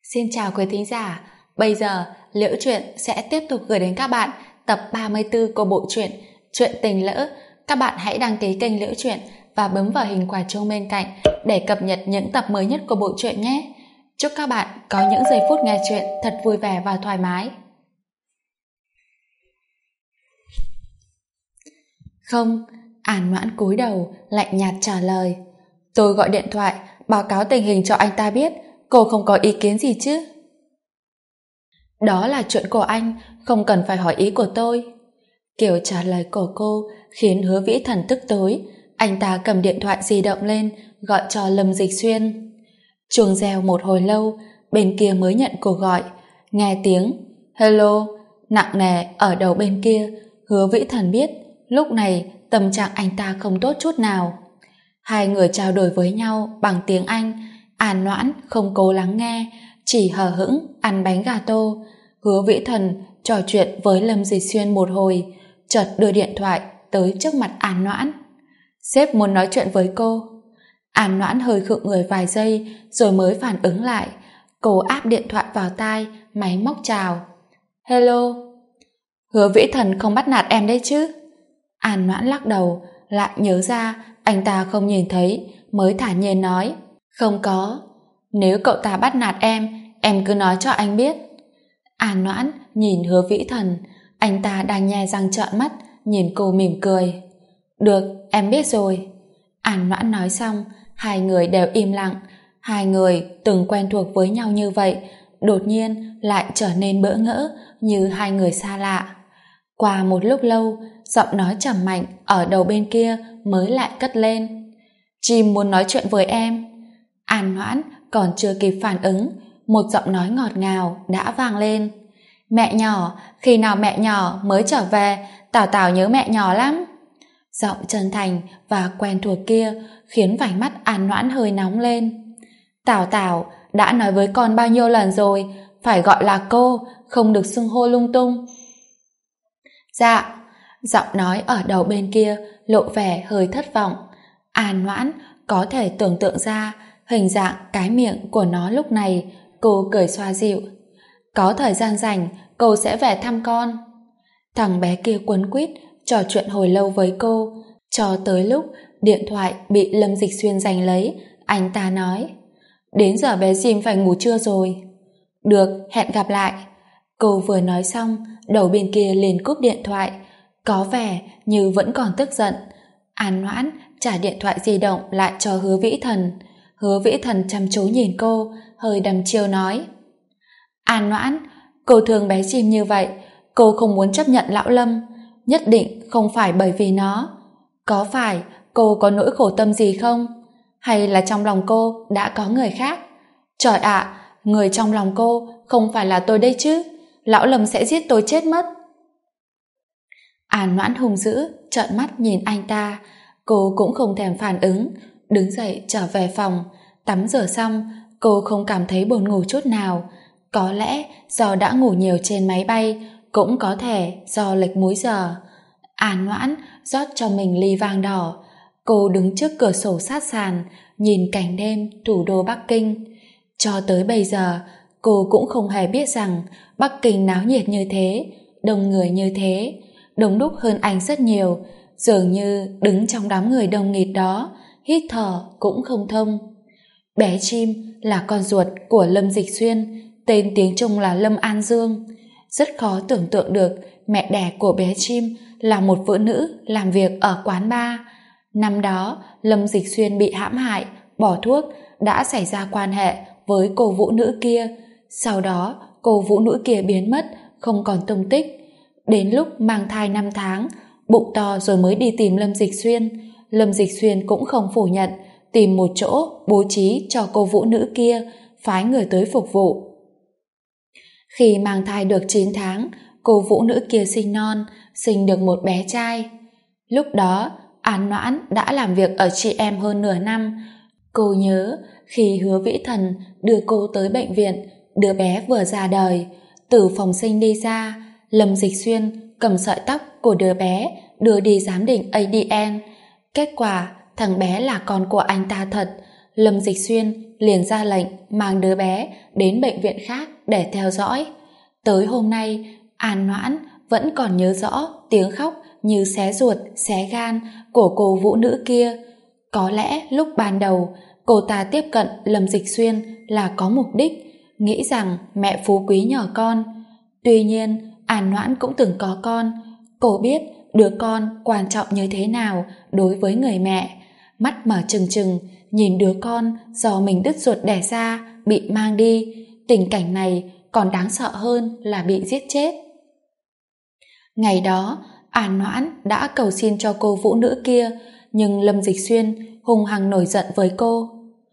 Xin chào quý thính giả, bây giờ Liễu Chuyện sẽ tiếp tục gửi đến các bạn tập 34 của bộ truyện Chuyện Tình Lỡ. Các bạn hãy đăng ký kênh Liễu Chuyện và bấm vào hình quả chuông bên cạnh để cập nhật những tập mới nhất của bộ truyện nhé. Chúc các bạn có những giây phút nghe chuyện thật vui vẻ và thoải mái. Không, An Noãn cúi đầu lạnh nhạt trả lời. Tôi gọi điện thoại báo cáo tình hình cho anh ta biết, cô không có ý kiến gì chứ? Đó là chuyện của anh, không cần phải hỏi ý của tôi. Kiểu trả lời của cô khiến Hứa Vĩ Thần tức tối. Anh ta cầm điện thoại di động lên gọi cho Lâm Dịch Xuyên. Chuông reo một hồi lâu, bên kia mới nhận cuộc gọi. Nghe tiếng hello nặng nề ở đầu bên kia, Hứa Vĩ Thần biết lúc này tâm trạng anh ta không tốt chút nào. Hai người trao đổi với nhau bằng tiếng Anh. An Noãn không cố lắng nghe, chỉ hờ hững ăn bánh gà tô. Hứa Vĩ Thần trò chuyện với Lâm Dịch Xuyên một hồi, chợt đưa điện thoại tới trước mặt An Noãn. Sếp muốn nói chuyện với cô. An Noãn hơi khựng người vài giây rồi mới phản ứng lại. Cô áp điện thoại vào tai, máy móc chào. Hello. Hứa Vĩ Thần không bắt nạt em đấy chứ? An Noãn lắc đầu, lại nhớ ra anh ta không nhìn thấy, mới thản nhiên nói. Không có. Nếu cậu ta bắt nạt em cứ nói cho anh biết. An Noãn nhìn Hứa Vĩ Thần, anh ta đang nhe răng trợn mắt, nhìn cô mỉm cười. Được, em biết rồi. An Noãn nói xong, hai người đều im lặng. Hai người từng quen thuộc với nhau như vậy, đột nhiên lại trở nên bỡ ngỡ như hai người xa lạ. Qua một lúc lâu, giọng nói trầm mạnh ở đầu bên kia mới lại cất lên. Chim muốn nói chuyện với em. An Noãn còn chưa kịp phản ứng, một giọng nói ngọt ngào đã vang lên. Mẹ nhỏ, khi nào mẹ nhỏ mới trở về, Tảo Tảo nhớ mẹ nhỏ lắm. Giọng chân thành và quen thuộc kia khiến vành mắt An Noãn hơi nóng lên. Tảo Tảo đã nói với con bao nhiêu lần rồi, phải gọi là cô, không được xưng hô lung tung. Dạ. Giọng nói ở đầu bên kia lộ vẻ hơi thất vọng. An Noãn có thể tưởng tượng ra hình dạng cái miệng của nó lúc này. Cô cười xoa dịu. Có thời gian rảnh cô sẽ về thăm con. Thằng bé kia quấn quýt trò chuyện hồi lâu với cô, cho tới lúc điện thoại bị Lâm Dịch Xuyên giành lấy, anh ta nói. Đến giờ bé Jim phải ngủ trưa rồi. Được, hẹn gặp lại. Cô vừa nói xong, đầu bên kia liền cúp điện thoại, có vẻ như vẫn còn tức giận. An Noãn trả điện thoại di động lại cho Hứa Vĩ Thần. Hứa Vĩ Thần chăm chú nhìn cô, hơi đăm chiêu nói. An Noãn, cô thương bé chim như vậy, cô không muốn chấp nhận lão Lâm, nhất định không phải bởi vì nó. Có phải cô có nỗi khổ tâm gì không? Hay là trong lòng cô đã có người khác? Trời ạ, người trong lòng cô không phải là tôi đây chứ? Lão Lâm sẽ giết tôi chết mất. An Noãn hung dữ trợn mắt nhìn anh ta. Cô cũng không thèm phản ứng, đứng dậy trở về phòng. Tắm rửa xong, cô không cảm thấy buồn ngủ chút nào. Có lẽ do đã ngủ nhiều trên máy bay, cũng có thể do lệch múi giờ. An Noãn rót cho mình ly vang đỏ. Cô đứng trước cửa sổ sát sàn, nhìn cảnh đêm thủ đô Bắc Kinh. Cho tới bây giờ, cô cũng không hề biết rằng Bắc Kinh náo nhiệt như thế, đông người như thế, đông đúc hơn anh rất nhiều. Dường như đứng trong đám người đông nghịt đó, hít thở cũng không thông. Bé chim là con ruột của Lâm Dịch Xuyên, tên tiếng Trung là Lâm An Dương. Rất khó tưởng tượng được mẹ đẻ của bé chim là một phụ nữ làm việc ở quán bar. Năm đó, Lâm Dịch Xuyên bị hãm hại, bỏ thuốc, đã xảy ra quan hệ với cô vũ nữ kia. Sau đó, cô vũ nữ kia biến mất, không còn tung tích. Đến lúc mang thai 5 tháng, bụng to rồi mới đi tìm Lâm Dịch Xuyên. Lâm Dịch Xuyên cũng không phủ nhận, tìm một chỗ bố trí cho cô vũ nữ kia, phái người tới phục vụ. Khi mang thai được 9 tháng, cô vũ nữ kia sinh non, sinh được một bé trai. Lúc đó, An Noãn đã làm việc ở chị em hơn nửa năm. Cô nhớ khi Hứa Vĩ Thần đưa cô tới bệnh viện, đứa bé vừa ra đời. Từ phòng sinh đi ra, Lâm Dịch Xuyên cầm sợi tóc của đứa bé đưa đi giám định ADN. Kết quả thằng bé là con của anh ta thật. Lâm Dịch Xuyên liền ra lệnh mang đứa bé đến bệnh viện khác để theo dõi. Tới hôm nay, An Noãn vẫn còn nhớ rõ tiếng khóc như xé ruột, xé gan của cô vũ nữ kia. Có lẽ lúc ban đầu, cô ta tiếp cận Lâm Dịch Xuyên là có mục đích, nghĩ rằng mẹ phú quý nhỏ con. Tuy nhiên, An Noãn cũng từng có con. Cô biết đứa con quan trọng như thế nào đối với người mẹ. Mắt mở trừng trừng, nhìn đứa con do mình đứt ruột đẻ ra bị mang đi. Tình cảnh này còn đáng sợ hơn là bị giết chết. Ngày đó, An Noãn đã cầu xin cho cô vũ nữ kia, nhưng Lâm Dịch Xuyên hung hăng nổi giận với cô.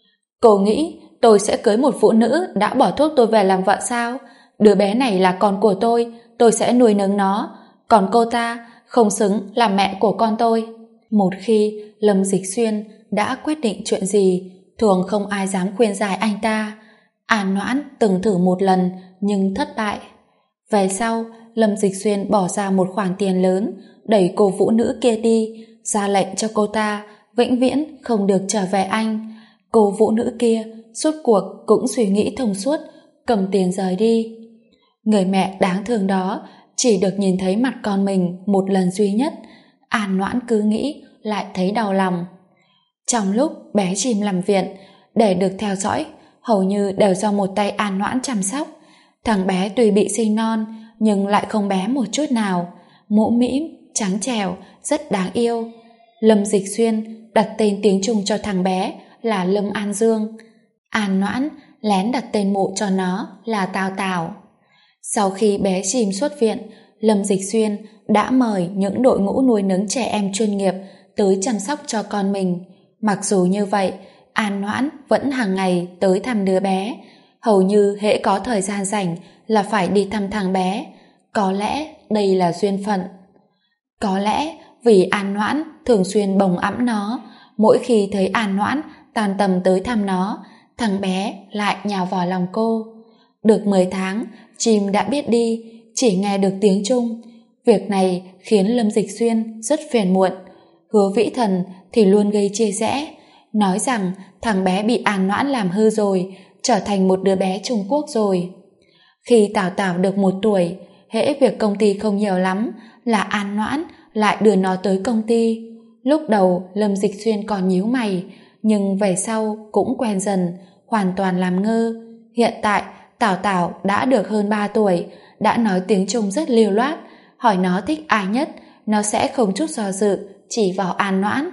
Cô nghĩ tôi sẽ cưới một phụ nữ đã bỏ thuốc tôi về làm vợ sao? Đứa bé này là con của tôi sẽ nuôi nấng nó, còn cô ta không xứng làm mẹ của con tôi. Một khi Lâm Dịch Xuyên đã quyết định chuyện gì, thường không ai dám khuyên giải anh ta. An Noãn từng thử một lần nhưng thất bại. Về sau, Lâm Dịch Xuyên bỏ ra một khoản tiền lớn, đẩy cô vũ nữ kia đi, ra lệnh cho cô ta vĩnh viễn không được trở về Anh. Cô vũ nữ kia suốt cuộc cũng suy nghĩ thông suốt, cầm tiền rời đi. Người mẹ đáng thương đó chỉ được nhìn thấy mặt con mình một lần duy nhất. An Noãn cứ nghĩ lại thấy đau lòng. Trong lúc bé chìm nằm viện, để được theo dõi hầu như đều do một tay An Noãn chăm sóc. Thằng bé tuy bị sinh non nhưng lại không bé một chút nào, mũm mĩm, trắng trẻo, rất đáng yêu. Lâm Dịch Xuyên đặt tên tiếng Trung cho thằng bé là Lâm An Dương. An Noãn lén đặt tên mụ cho nó là Tào Tào. Sau khi bé chìm xuất viện, Lâm Dịch Xuyên đã mời những đội ngũ nuôi nấng trẻ em chuyên nghiệp tới chăm sóc cho con mình. Mặc dù như vậy, An Noãn vẫn hàng ngày tới thăm đứa bé. Hầu như hễ có thời gian rảnh là phải đi thăm thằng bé. Có lẽ đây là duyên phận. Có lẽ vì An Noãn thường xuyên bồng ẵm nó, mỗi khi thấy An Noãn tan tầm tới thăm nó, thằng bé lại nhào vào lòng cô. Được 10 tháng, chim đã biết đi, chỉ nghe được tiếng Trung. Việc này khiến Lâm Dịch Xuyên rất phiền muộn. Hứa Vĩ Thần thì luôn gây chia rẽ, nói rằng thằng bé bị An Noãn làm hư rồi, trở thành một đứa bé Trung Quốc rồi. Khi Tào Tào được 1 tuổi, hễ việc công ty không nhiều lắm là An Noãn lại đưa nó tới công ty. Lúc đầu Lâm Dịch Xuyên còn nhíu mày, nhưng về sau cũng quen dần, hoàn toàn làm ngơ. Hiện tại Tào Tào đã được hơn 3 tuổi, đã nói tiếng Trung rất lưu loát. Hỏi nó thích ai nhất, nó sẽ không chút do dự chỉ vào An Noãn.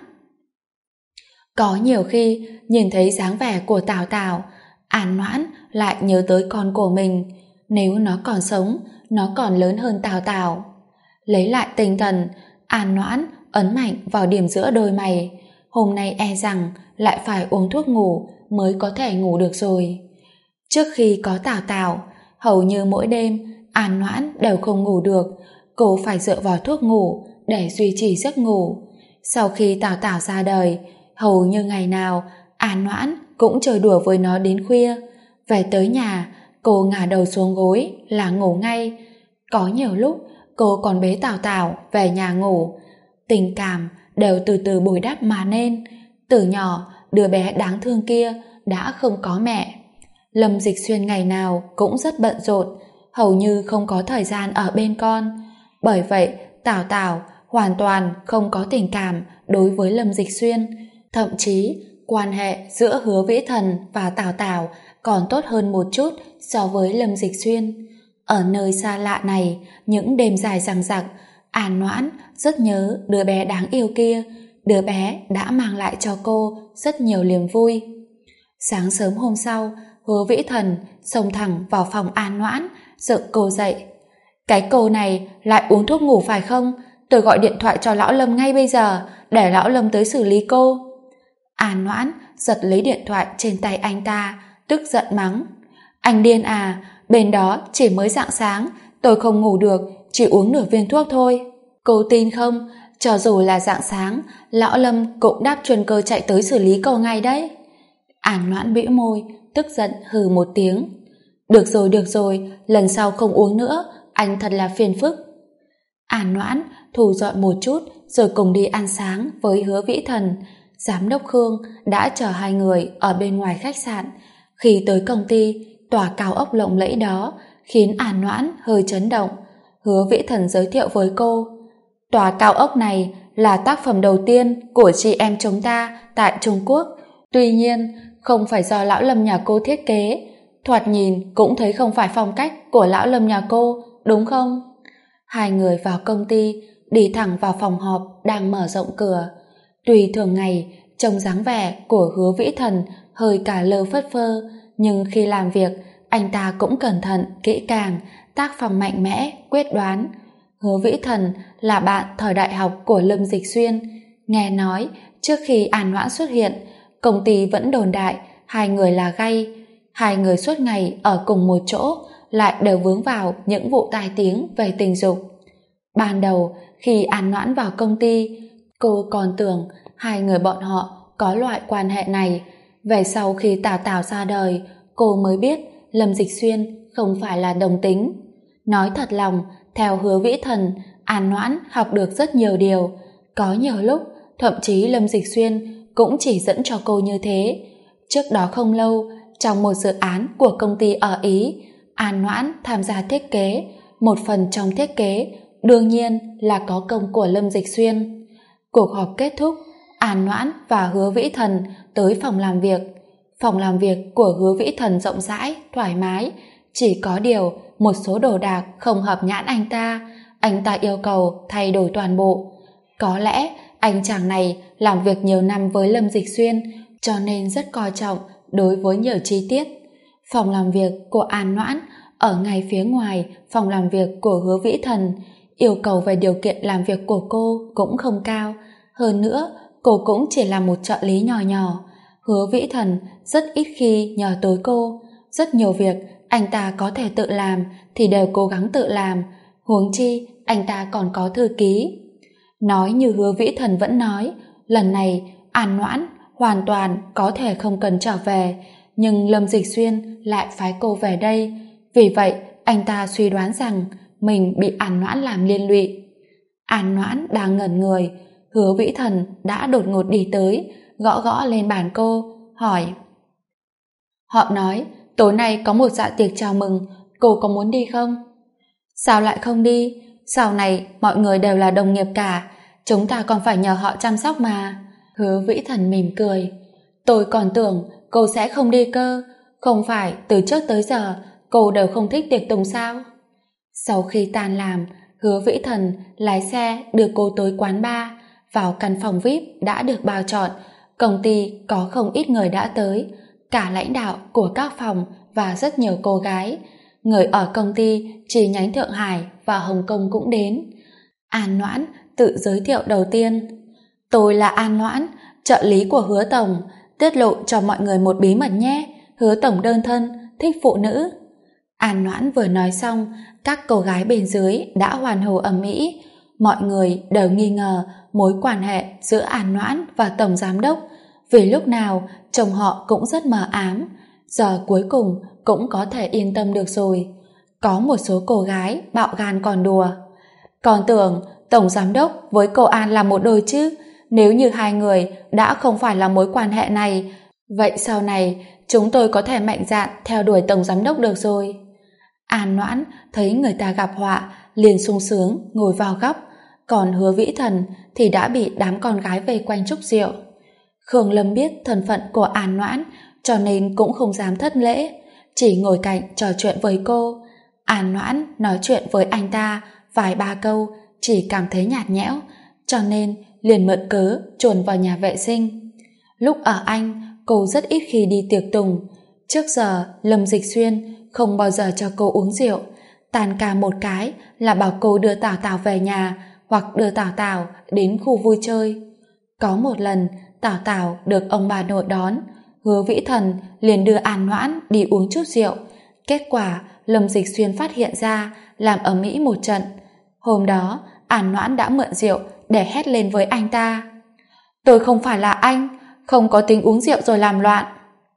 Có nhiều khi nhìn thấy dáng vẻ của Tào Tào, An Noãn lại nhớ tới con của mình. Nếu nó còn sống, nó còn lớn hơn Tào Tào. Lấy lại tinh thần, An Noãn ấn mạnh vào điểm giữa đôi mày. Hôm nay e rằng lại phải uống thuốc ngủ mới có thể ngủ được rồi. Trước khi có Tào Tào, hầu như mỗi đêm An Noãn đều không ngủ được. Cô phải dựa vào thuốc ngủ để duy trì giấc ngủ. Sau khi Tào Tào ra đời, hầu như ngày nào An Noãn cũng chơi đùa với nó đến khuya. Về tới nhà, cô ngả đầu xuống gối là ngủ ngay. Có nhiều lúc cô còn bế Tào Tào về nhà ngủ. Tình cảm đều từ từ bồi đắp mà nên. Từ nhỏ, đứa bé đáng thương kia đã không có mẹ. Lâm Dịch Xuyên ngày nào cũng rất bận rộn, hầu như không có thời gian ở bên con. Bởi vậy, Tào Tào hoàn toàn không có tình cảm đối với Lâm Dịch Xuyên. Thậm chí, quan hệ giữa Hứa Vĩ Thần và Tào Tào còn tốt hơn một chút so với Lâm Dịch Xuyên. Ở nơi xa lạ này, những đêm dài dằng dặc, An Noãn rất nhớ đứa bé đáng yêu kia. Đứa bé đã mang lại cho cô rất nhiều niềm vui. Sáng sớm hôm sau, Hứa Vĩ Thần xông thẳng vào phòng An Noãn, dựng cô dậy. Cái cô này lại uống thuốc ngủ phải không? Tôi gọi điện thoại cho lão Lâm ngay bây giờ, để lão Lâm tới xử lý cô. An Noãn giật lấy điện thoại trên tay anh ta, tức giận mắng. Anh điên à, bên đó chỉ mới rạng sáng, tôi không ngủ được, chỉ uống nửa viên thuốc thôi. Cô tin không? Cho dù là rạng sáng, lão Lâm cũng đáp chuyên cơ chạy tới xử lý cô ngay đấy. An Noãn bĩu môi, tức giận hừ một tiếng. Được rồi, lần sau không uống nữa, anh thật là phiền phức. An Noãn thu dọn một chút rồi cùng đi ăn sáng với Hứa Vĩ Thần. giám đốc Khương đã chờ hai người ở bên ngoài khách sạn. Khi tới công ty, tòa cao ốc lộng lẫy đó khiến An Noãn hơi chấn động. Hứa Vĩ Thần giới thiệu với cô, tòa cao ốc này là tác phẩm đầu tiên của chị em chúng ta tại Trung Quốc. Tuy nhiên, không phải do lão Lâm nhà cô thiết kế. Thoạt nhìn cũng thấy không phải phong cách của lão Lâm nhà cô, đúng không? Hai người vào công ty, đi thẳng vào phòng họp đang mở rộng cửa. Tuy thường ngày trông dáng vẻ của Hứa Vĩ Thần hơi cả lơ phất phơ, nhưng khi làm việc anh ta cũng cẩn thận, kỹ càng, tác phong mạnh mẽ, quyết đoán. Hứa Vĩ Thần là bạn thời đại học của Lâm Dịch Xuyên. Nghe nói trước khi An Noãn xuất hiện, công ty vẫn đồn đại hai người là gay. Hai người suốt ngày ở cùng một chỗ lại đều vướng vào những vụ tai tiếng về tình dục. Ban đầu khi An Noãn vào công ty, cô còn tưởng hai người bọn họ có loại quan hệ này. Về sau khi Tào Tào ra đời, cô mới biết Lâm Dịch Xuyên không phải là đồng tính. Nói thật lòng, theo Hứa Vĩ Thần, An Noãn học được rất nhiều điều. Có nhiều lúc, thậm chí Lâm Dịch Xuyên cũng chỉ dẫn cho cô như thế. Trước đó không lâu, trong một dự án của công ty ở Ý, An Noãn tham gia thiết kế. Một phần trong thiết kế đương nhiên là có công của Lâm Dịch Xuyên. Cuộc họp kết thúc, An Noãn và Hứa Vĩ Thần tới phòng làm việc. Phòng làm việc của Hứa Vĩ Thần rộng rãi, thoải mái. Chỉ có điều một số đồ đạc không hợp nhãn anh ta yêu cầu thay đổi toàn bộ. Có lẽ anh chàng này làm việc nhiều năm với Lâm Dịch Xuyên, cho nên rất coi trọng đối với nhiều chi tiết. Phòng làm việc của An Noãn ở ngay phía ngoài phòng làm việc của Hứa Vĩ Thần. Yêu cầu về điều kiện làm việc của cô cũng không cao. Hơn nữa, cô cũng chỉ là một trợ lý nhỏ nhỏ. Hứa Vĩ Thần rất ít khi nhờ tới cô. Rất nhiều việc anh ta có thể tự làm thì đều cố gắng tự làm. Huống chi, anh ta còn có thư ký. Nói như Hứa Vĩ Thần vẫn nói, lần này An Noãn hoàn toàn có thể không cần trở về, nhưng Lâm Dịch Xuyên lại phái cô về đây. Vì vậy, anh ta suy đoán rằng mình bị An Noãn làm liên lụy. An Noãn đang ngẩn người, Hứa Vĩ Thần đã đột ngột đi tới, gõ gõ lên bàn cô, hỏi. Họ nói, tối nay có một dạ tiệc chào mừng, cô có muốn đi không? Sao lại không đi? Sau này mọi người đều là đồng nghiệp cả, chúng ta còn phải nhờ họ chăm sóc mà. Hứa Vĩ Thần mỉm cười. Tôi còn tưởng cô sẽ không đi cơ, không phải từ trước tới giờ cô đều không thích tiệc tùng sao? Sau khi tan làm, Hứa Vĩ Thần lái xe đưa cô tới quán bar. Vào căn phòng VIP đã được bao trọn, công ty có không ít người đã tới, cả lãnh đạo của các phòng và rất nhiều cô gái. Người ở công ty chi nhánh Thượng Hải và Hồng Kông cũng đến. An Noãn tự giới thiệu đầu tiên. Tôi là An Noãn, trợ lý của Hứa Tổng. Tiết lộ cho mọi người một bí mật nhé, Hứa Tổng đơn thân, thích phụ nữ. An Noãn vừa nói xong, các cô gái bên dưới đã hoàn hô ầm ĩ. Mọi người đều nghi ngờ mối quan hệ giữa An Noãn và Tổng Giám Đốc, vì lúc nào chồng họ cũng rất mờ ám. Giờ cuối cùng cũng có thể yên tâm được rồi. Có một số cô gái bạo gan còn đùa. Còn tưởng Tổng Giám Đốc với cô An là một đôi chứ. Nếu như hai người đã không phải là mối quan hệ này, vậy sau này chúng tôi có thể mạnh dạn theo đuổi Tổng Giám Đốc được rồi. An Noãn thấy người ta gặp họa liền sung sướng ngồi vào góc, còn Hứa Vĩ Thần thì đã bị đám con gái vây quanh chúc rượu. Khương Lâm biết thân phận của An Noãn cho nên cũng không dám thất lễ, chỉ ngồi cạnh trò chuyện với cô. An Noãn nói chuyện với anh ta vài ba câu chỉ cảm thấy nhạt nhẽo, cho nên liền mượn cớ chuồn vào nhà vệ sinh. Lúc ở Anh, cô rất ít khi đi tiệc tùng. Trước giờ Lâm Dịch Xuyên không bao giờ cho cô uống rượu, tan ca một cái là bảo cô đưa Tào Tào về nhà hoặc đưa Tào Tào đến khu vui chơi. Có một lần Tào Tào được ông bà nội đón, Hứa Vĩ Thần liền đưa An Noãn đi uống chút rượu. Kết quả Lâm Dịch Xuyên phát hiện ra, làm ầm ĩ một trận. Hôm đó An Noãn đã mượn rượu để hét lên với anh ta. Tôi không phải là anh, không có tính uống rượu rồi làm loạn.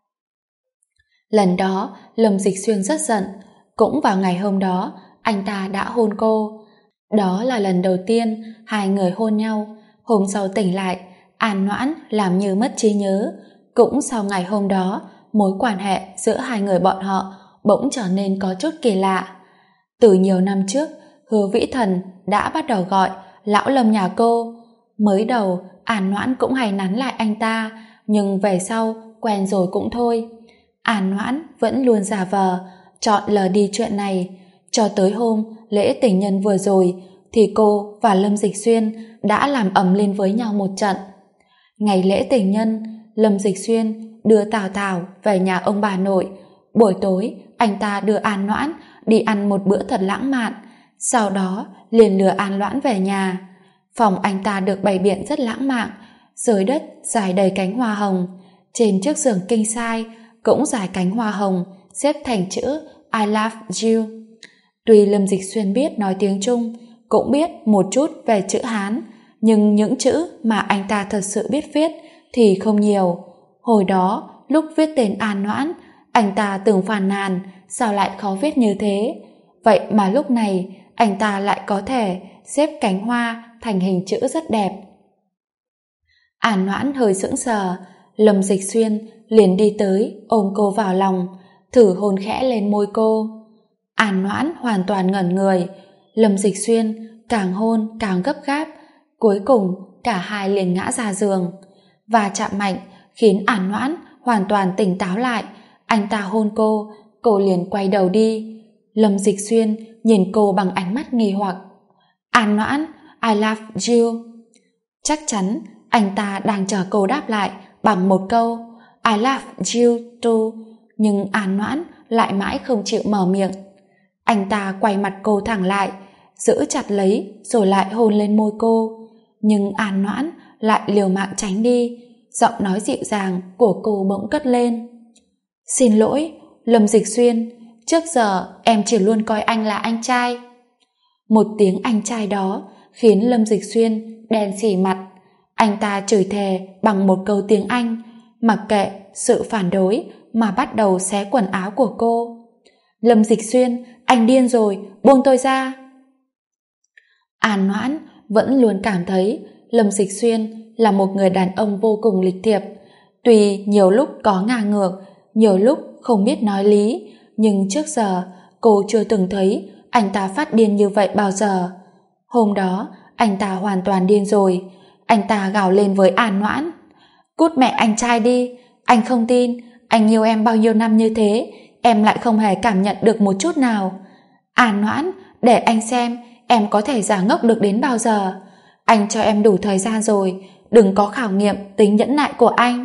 Lần đó Lâm Dịch Xuyên rất giận. Cũng vào ngày hôm đó anh ta đã hôn cô. Đó là lần đầu tiên hai người hôn nhau. Hôm sau tỉnh lại, An Noãn làm như mất trí nhớ. Cũng sau ngày hôm đó, mối quan hệ giữa hai người bọn họ bỗng trở nên có chút kỳ lạ. Từ nhiều năm trước, Hứa Vĩ Thần đã bắt đầu gọi lão Lâm nhà cô. Mới đầu, An Noãn cũng hay nắn lại anh ta, nhưng về sau quen rồi cũng thôi. An Noãn vẫn luôn giả vờ, chọn lờ đi chuyện này. Cho tới hôm lễ tình nhân vừa rồi, thì cô và Lâm Dịch Xuyên đã làm ầm lên với nhau một trận. Ngày lễ tình nhân, Lâm Dịch Xuyên đưa Tào Thảo về nhà ông bà nội. Buổi tối, anh ta đưa An Noãn đi ăn một bữa thật lãng mạn, sau đó liền lừa An Noãn về nhà. Phòng anh ta được bày biện rất lãng mạn, dưới đất trải đầy cánh hoa hồng, trên chiếc giường king size cũng trải cánh hoa hồng xếp thành chữ I love you. Tuy Lâm Dịch Xuyên biết nói tiếng Trung, cũng biết một chút về chữ Hán, nhưng những chữ mà anh ta thật sự biết viết thì không nhiều. Hồi đó, lúc viết tên An Noãn, anh ta từng phàn nàn sao lại khó viết như thế. Vậy mà lúc này, anh ta lại có thể xếp cánh hoa thành hình chữ rất đẹp. An Noãn hơi sững sờ, Lâm Dịch Xuyên liền đi tới ôm cô vào lòng, thử hôn khẽ lên môi cô. An Noãn hoàn toàn ngẩn người, Lâm Dịch Xuyên càng hôn càng gấp gáp, cuối cùng cả hai liền ngã ra giường. Và chạm mạnh khiến An Noãn hoàn toàn tỉnh táo lại. Anh ta hôn cô liền quay đầu đi. Lâm Dịch Xuyên nhìn cô bằng ánh mắt nghi hoặc. An Noãn, I love you. Chắc chắn anh ta đang chờ cô đáp lại bằng một câu I love you too, nhưng An Noãn lại mãi không chịu mở miệng. Anh ta quay mặt cô thẳng lại, giữ chặt lấy rồi lại hôn lên môi cô, nhưng An Noãn lại liều mạng tránh đi. Giọng nói dịu dàng của cô bỗng cất lên. Xin lỗi, Lâm Dịch Xuyên, trước giờ em chỉ luôn coi anh là anh trai. Một tiếng anh trai đó khiến Lâm Dịch Xuyên đen xỉ mặt. Anh ta chửi thề bằng một câu tiếng Anh, mặc kệ sự phản đối mà bắt đầu xé quần áo của cô. Lâm Dịch Xuyên, anh điên rồi, buông tôi ra. An Noãn vẫn luôn cảm thấy Lâm Dịch Xuyên là một người đàn ông vô cùng lịch thiệp. Tuy nhiều lúc có ngang ngược, nhiều lúc không biết nói lý, nhưng trước giờ cô chưa từng thấy anh ta phát điên như vậy bao giờ. Hôm đó, anh ta hoàn toàn điên rồi. Anh ta gào lên với An Noãn. Cút mẹ anh trai đi, anh không tin, anh yêu em bao nhiêu năm như thế, em lại không hề cảm nhận được một chút nào. An Noãn, để anh xem em có thể giả ngốc được đến bao giờ. Anh cho em đủ thời gian rồi, đừng có khảo nghiệm tính nhẫn nại của anh.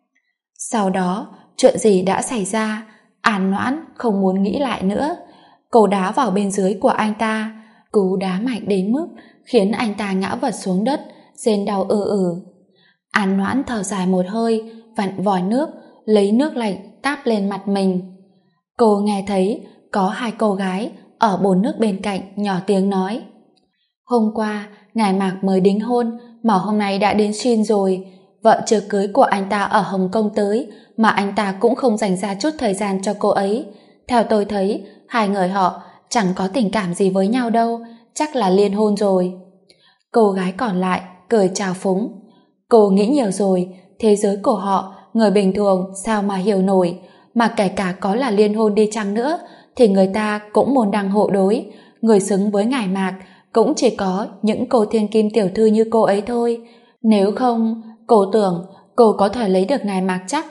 Sau đó, chuyện gì đã xảy ra, An Noãn không muốn nghĩ lại nữa. Cô đá vào bên dưới của anh ta, cú đá mạnh đến mức khiến anh ta ngã vật xuống đất, rên đau ử. An Noãn thở dài một hơi, vặn vòi nước, lấy nước lạnh táp lên mặt mình. Cô nghe thấy có hai cô gái ở bồn nước bên cạnh nhỏ tiếng nói. Hôm qua, ngài Mạc mới đính hôn, mà hôm nay đã đến Shin rồi. Vợ chưa cưới của anh ta ở Hồng Kông tới, mà anh ta cũng không dành ra chút thời gian cho cô ấy. Theo tôi thấy, hai người họ chẳng có tình cảm gì với nhau đâu, chắc là liên hôn rồi. Cô gái còn lại cười chào phúng. Cô nghĩ nhiều rồi, thế giới của họ, người bình thường sao mà hiểu nổi, mà kể cả có là liên hôn đi chăng nữa, thì người ta cũng môn đăng hộ đối. Người xứng với ngài Mạc cũng chỉ có những cô thiên kim tiểu thư như cô ấy thôi. Nếu không, cô tưởng cô có thể lấy được ngài Mạc chắc.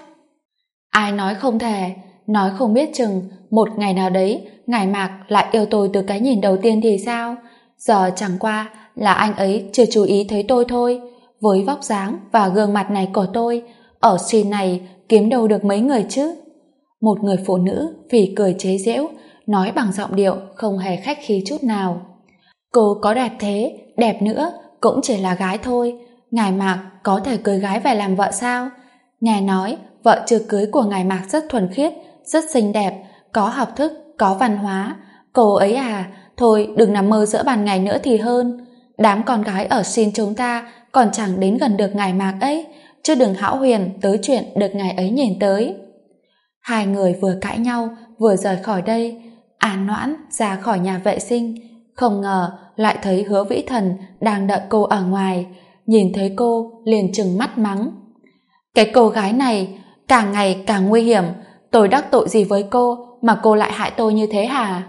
Ai nói không thể, nói không biết chừng một ngày nào đấy ngài Mạc lại yêu tôi từ cái nhìn đầu tiên thì sao? Giờ chẳng qua là anh ấy chưa chú ý thấy tôi thôi. Với vóc dáng và gương mặt này của tôi, ở Shin này kiếm đâu được mấy người chứ? Một người phụ nữ phì cười chế giễu, nói bằng giọng điệu không hề khách khí chút nào. Cô có đẹp thế, đẹp nữa, cũng chỉ là gái thôi. Ngài Mạc có thể cưới gái về làm vợ sao? Nghe nói vợ chưa cưới của ngài Mạc rất thuần khiết, rất xinh đẹp, có học thức, có văn hóa. Cô ấy à, thôi đừng nằm mơ giữa ban ngày nữa thì hơn. Đám con gái ở Shin chúng ta còn chẳng đến gần được ngài Mạc ấy, chứ đừng hão huyền tới chuyện được ngài ấy nhìn tới. Hai người vừa cãi nhau vừa rời khỏi đây. An Noãn ra khỏi nhà vệ sinh, không ngờ lại thấy Hứa Vĩ Thần đang đợi cô ở ngoài. nhìn thấy cô liền trừng mắt mắng. Cái cô gái này càng ngày càng nguy hiểm, tôi đắc tội gì với cô mà cô lại hại tôi như thế hả?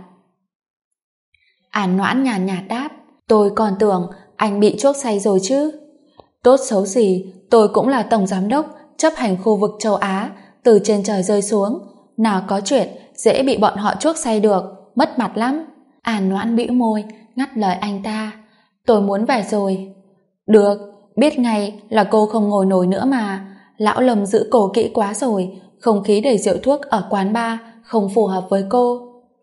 An Noãn nhàn nhạt đáp, tôi còn tưởng anh bị chuốc say rồi chứ. Tốt xấu gì, tôi cũng là tổng giám đốc chấp hành khu vực châu Á, từ trên trời rơi xuống, nào có chuyện dễ bị bọn họ chuốc say được, mất mặt lắm. An Noãn bĩu môi, ngắt lời anh ta. Tôi muốn về rồi. Được, biết ngay là cô không ngồi nổi nữa mà. Lão Lâm giữ cổ kỹ quá rồi, không khí đầy rượu thuốc ở quán bar không phù hợp với cô.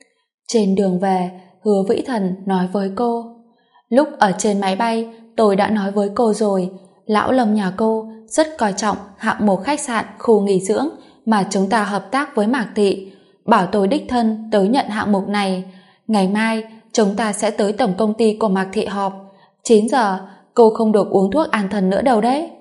Trên đường về, Hứa Vĩ Thần nói với cô. Lúc ở trên máy bay, tôi đã nói với cô rồi, Lão Lâm nhà cô rất coi trọng hạng mục khách sạn, khu nghỉ dưỡng mà chúng ta hợp tác với Mạc Thị, bảo tôi đích thân tới nhận hạng mục này. Ngày mai chúng ta sẽ tới tổng công ty của Mạc Thị họp. 9 giờ cô không được uống thuốc an thần nữa đâu đấy.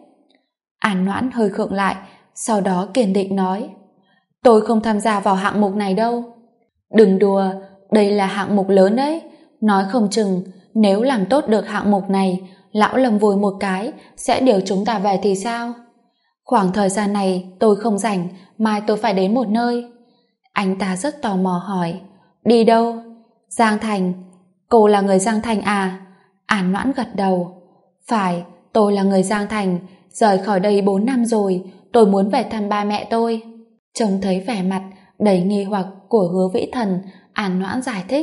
An Noãn hơi khựng lại, sau đó kiên định nói, tôi không tham gia vào hạng mục này đâu. Đừng đùa, đây là hạng mục lớn đấy, nói không chừng nếu làm tốt được hạng mục này, Lão Lâm vui một cái sẽ điều chúng ta về thì sao? Khoảng thời gian này tôi không rảnh, mai tôi phải đến một nơi. Anh ta rất tò mò hỏi, đi đâu? Giang Thành. Cô là người Giang Thành à? An Noãn gật đầu. Phải, tôi là người Giang Thành, rời khỏi đây 4 năm rồi, tôi muốn về thăm ba mẹ tôi. Trông thấy vẻ mặt đầy nghi hoặc của Hứa Vĩ Thần, An Noãn giải thích,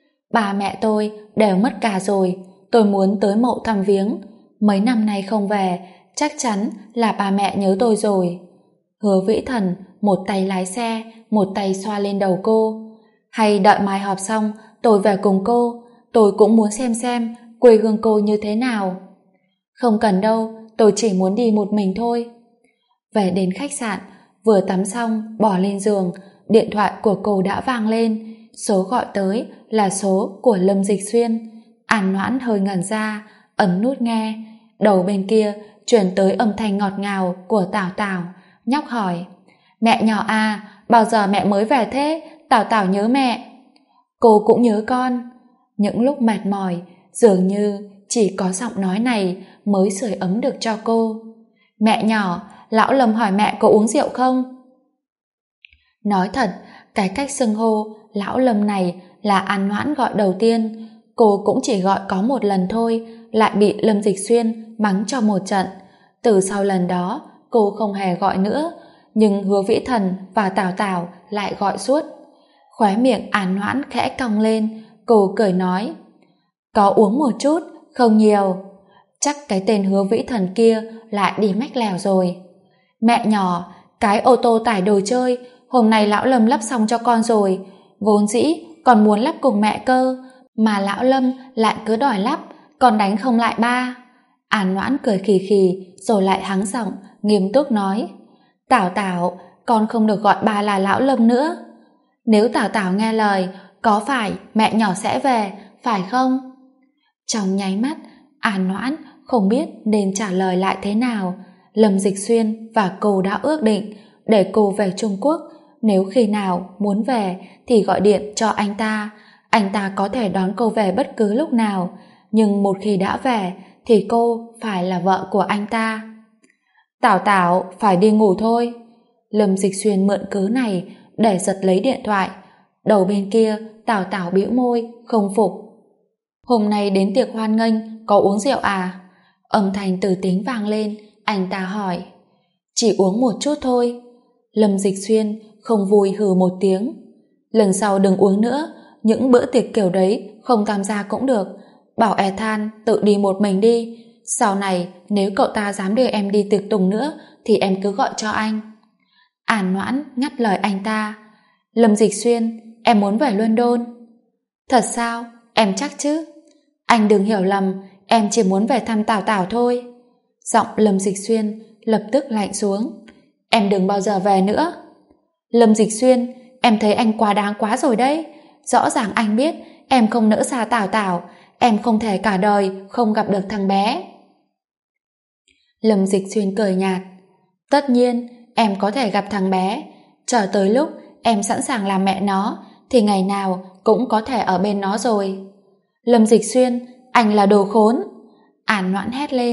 ba mẹ tôi đều mất cả rồi, tôi muốn tới mộ thăm viếng. Mấy năm nay không về, chắc chắn là ba mẹ nhớ tôi rồi. Hứa Vĩ Thần một tay lái xe, một tay xoa lên đầu cô. Hay đợi mai họp xong, tôi về cùng cô, tôi cũng muốn xem quê hương cô như thế nào. Không cần đâu, tôi chỉ muốn đi một mình thôi. Về đến khách sạn, vừa tắm xong, bỏ lên giường, điện thoại của cô đã vang lên. Số gọi tới là số của Lâm Dịch Xuyên. An Noãn hơi ngẩn ra, ấn nút nghe. Đầu bên kia chuyển tới âm thanh ngọt ngào của Tảo Tảo, nhóc hỏi, mẹ nhỏ à, bao giờ mẹ mới về thế? Tảo Tảo nhớ mẹ. Cô cũng nhớ con. Những lúc mệt mỏi, dường như chỉ có giọng nói này mới sưởi ấm được cho cô. Mẹ nhỏ, Lão Lâm hỏi mẹ có uống rượu không? Nói thật, cái cách xưng hô Lão Lâm này là An Noãn gọi đầu tiên. Cô cũng chỉ gọi có một lần thôi, lại bị Lâm Dịch Xuyên mắng cho một trận. Từ sau lần đó, cô không hề gọi nữa, nhưng Hứa Vĩ Thần và Tảo Tảo lại gọi suốt. Khóe miệng An Noãn khẽ cong lên, cô cười nói, có uống một chút, không nhiều. Chắc cái tên Hứa Vĩ Thần kia lại đi mách lèo rồi. Mẹ nhỏ, cái ô tô tải đồ chơi hôm nay Lão Lâm lắp xong cho con rồi, vốn dĩ còn muốn lắp cùng mẹ cơ, mà Lão Lâm lại cứ đòi lắp, con đánh không lại ba. An Noãn cười khì khì rồi lại hắng giọng nghiêm túc nói, Tảo Tảo, con không được gọi ba là Lão Lâm nữa. Nếu Tảo Tảo nghe lời, có phải mẹ nhỏ sẽ về, phải không? Trong nháy mắt, An Noãn không biết nên trả lời lại thế nào. Lâm Dịch Xuyên và cô đã ước định để cô về Trung Quốc, nếu khi nào muốn về thì gọi điện cho anh ta có thể đón cô về bất cứ lúc nào, nhưng một khi đã về thì cô phải là vợ của anh ta. Tảo Tảo phải đi ngủ thôi. Lâm Dịch Xuyên mượn cớ này để giật lấy điện thoại. Đầu bên kia Tảo Tảo bĩu môi không phục. Hôm nay đến tiệc hoan nghênh có uống rượu à? Âm thanh từ tính vang lên, anh ta hỏi. Chỉ uống một chút thôi. Lâm Dịch Xuyên không vui hừ một tiếng. Lần sau đừng uống nữa, những bữa tiệc kiểu đấy không tham gia cũng được. Bảo Ethan tự đi một mình đi. Sau này nếu cậu ta dám đưa em đi tiệc tùng nữa thì em cứ gọi cho anh. An Noãn ngắt lời anh ta. Lâm Dịch Xuyên, em muốn về London. Thật sao? Em chắc chứ? Anh đừng hiểu lầm, em chỉ muốn về thăm Tảo Tảo thôi. Giọng Lâm Dịch Xuyên lập tức lạnh xuống. Em đừng bao giờ về nữa. Lâm Dịch Xuyên, em thấy anh quá đáng quá rồi đấy. Rõ ràng anh biết em không nỡ xa Tảo Tảo, em không thể cả đời không gặp được thằng bé. Lâm Dịch Xuyên cười nhạt. Tất nhiên em có thể gặp thằng bé, chờ tới lúc em sẵn sàng làm mẹ nó thì ngày nào cũng có thể ở bên nó rồi. Lâm Dịch Xuyên, anh là đồ khốn. An Noãn hét lên.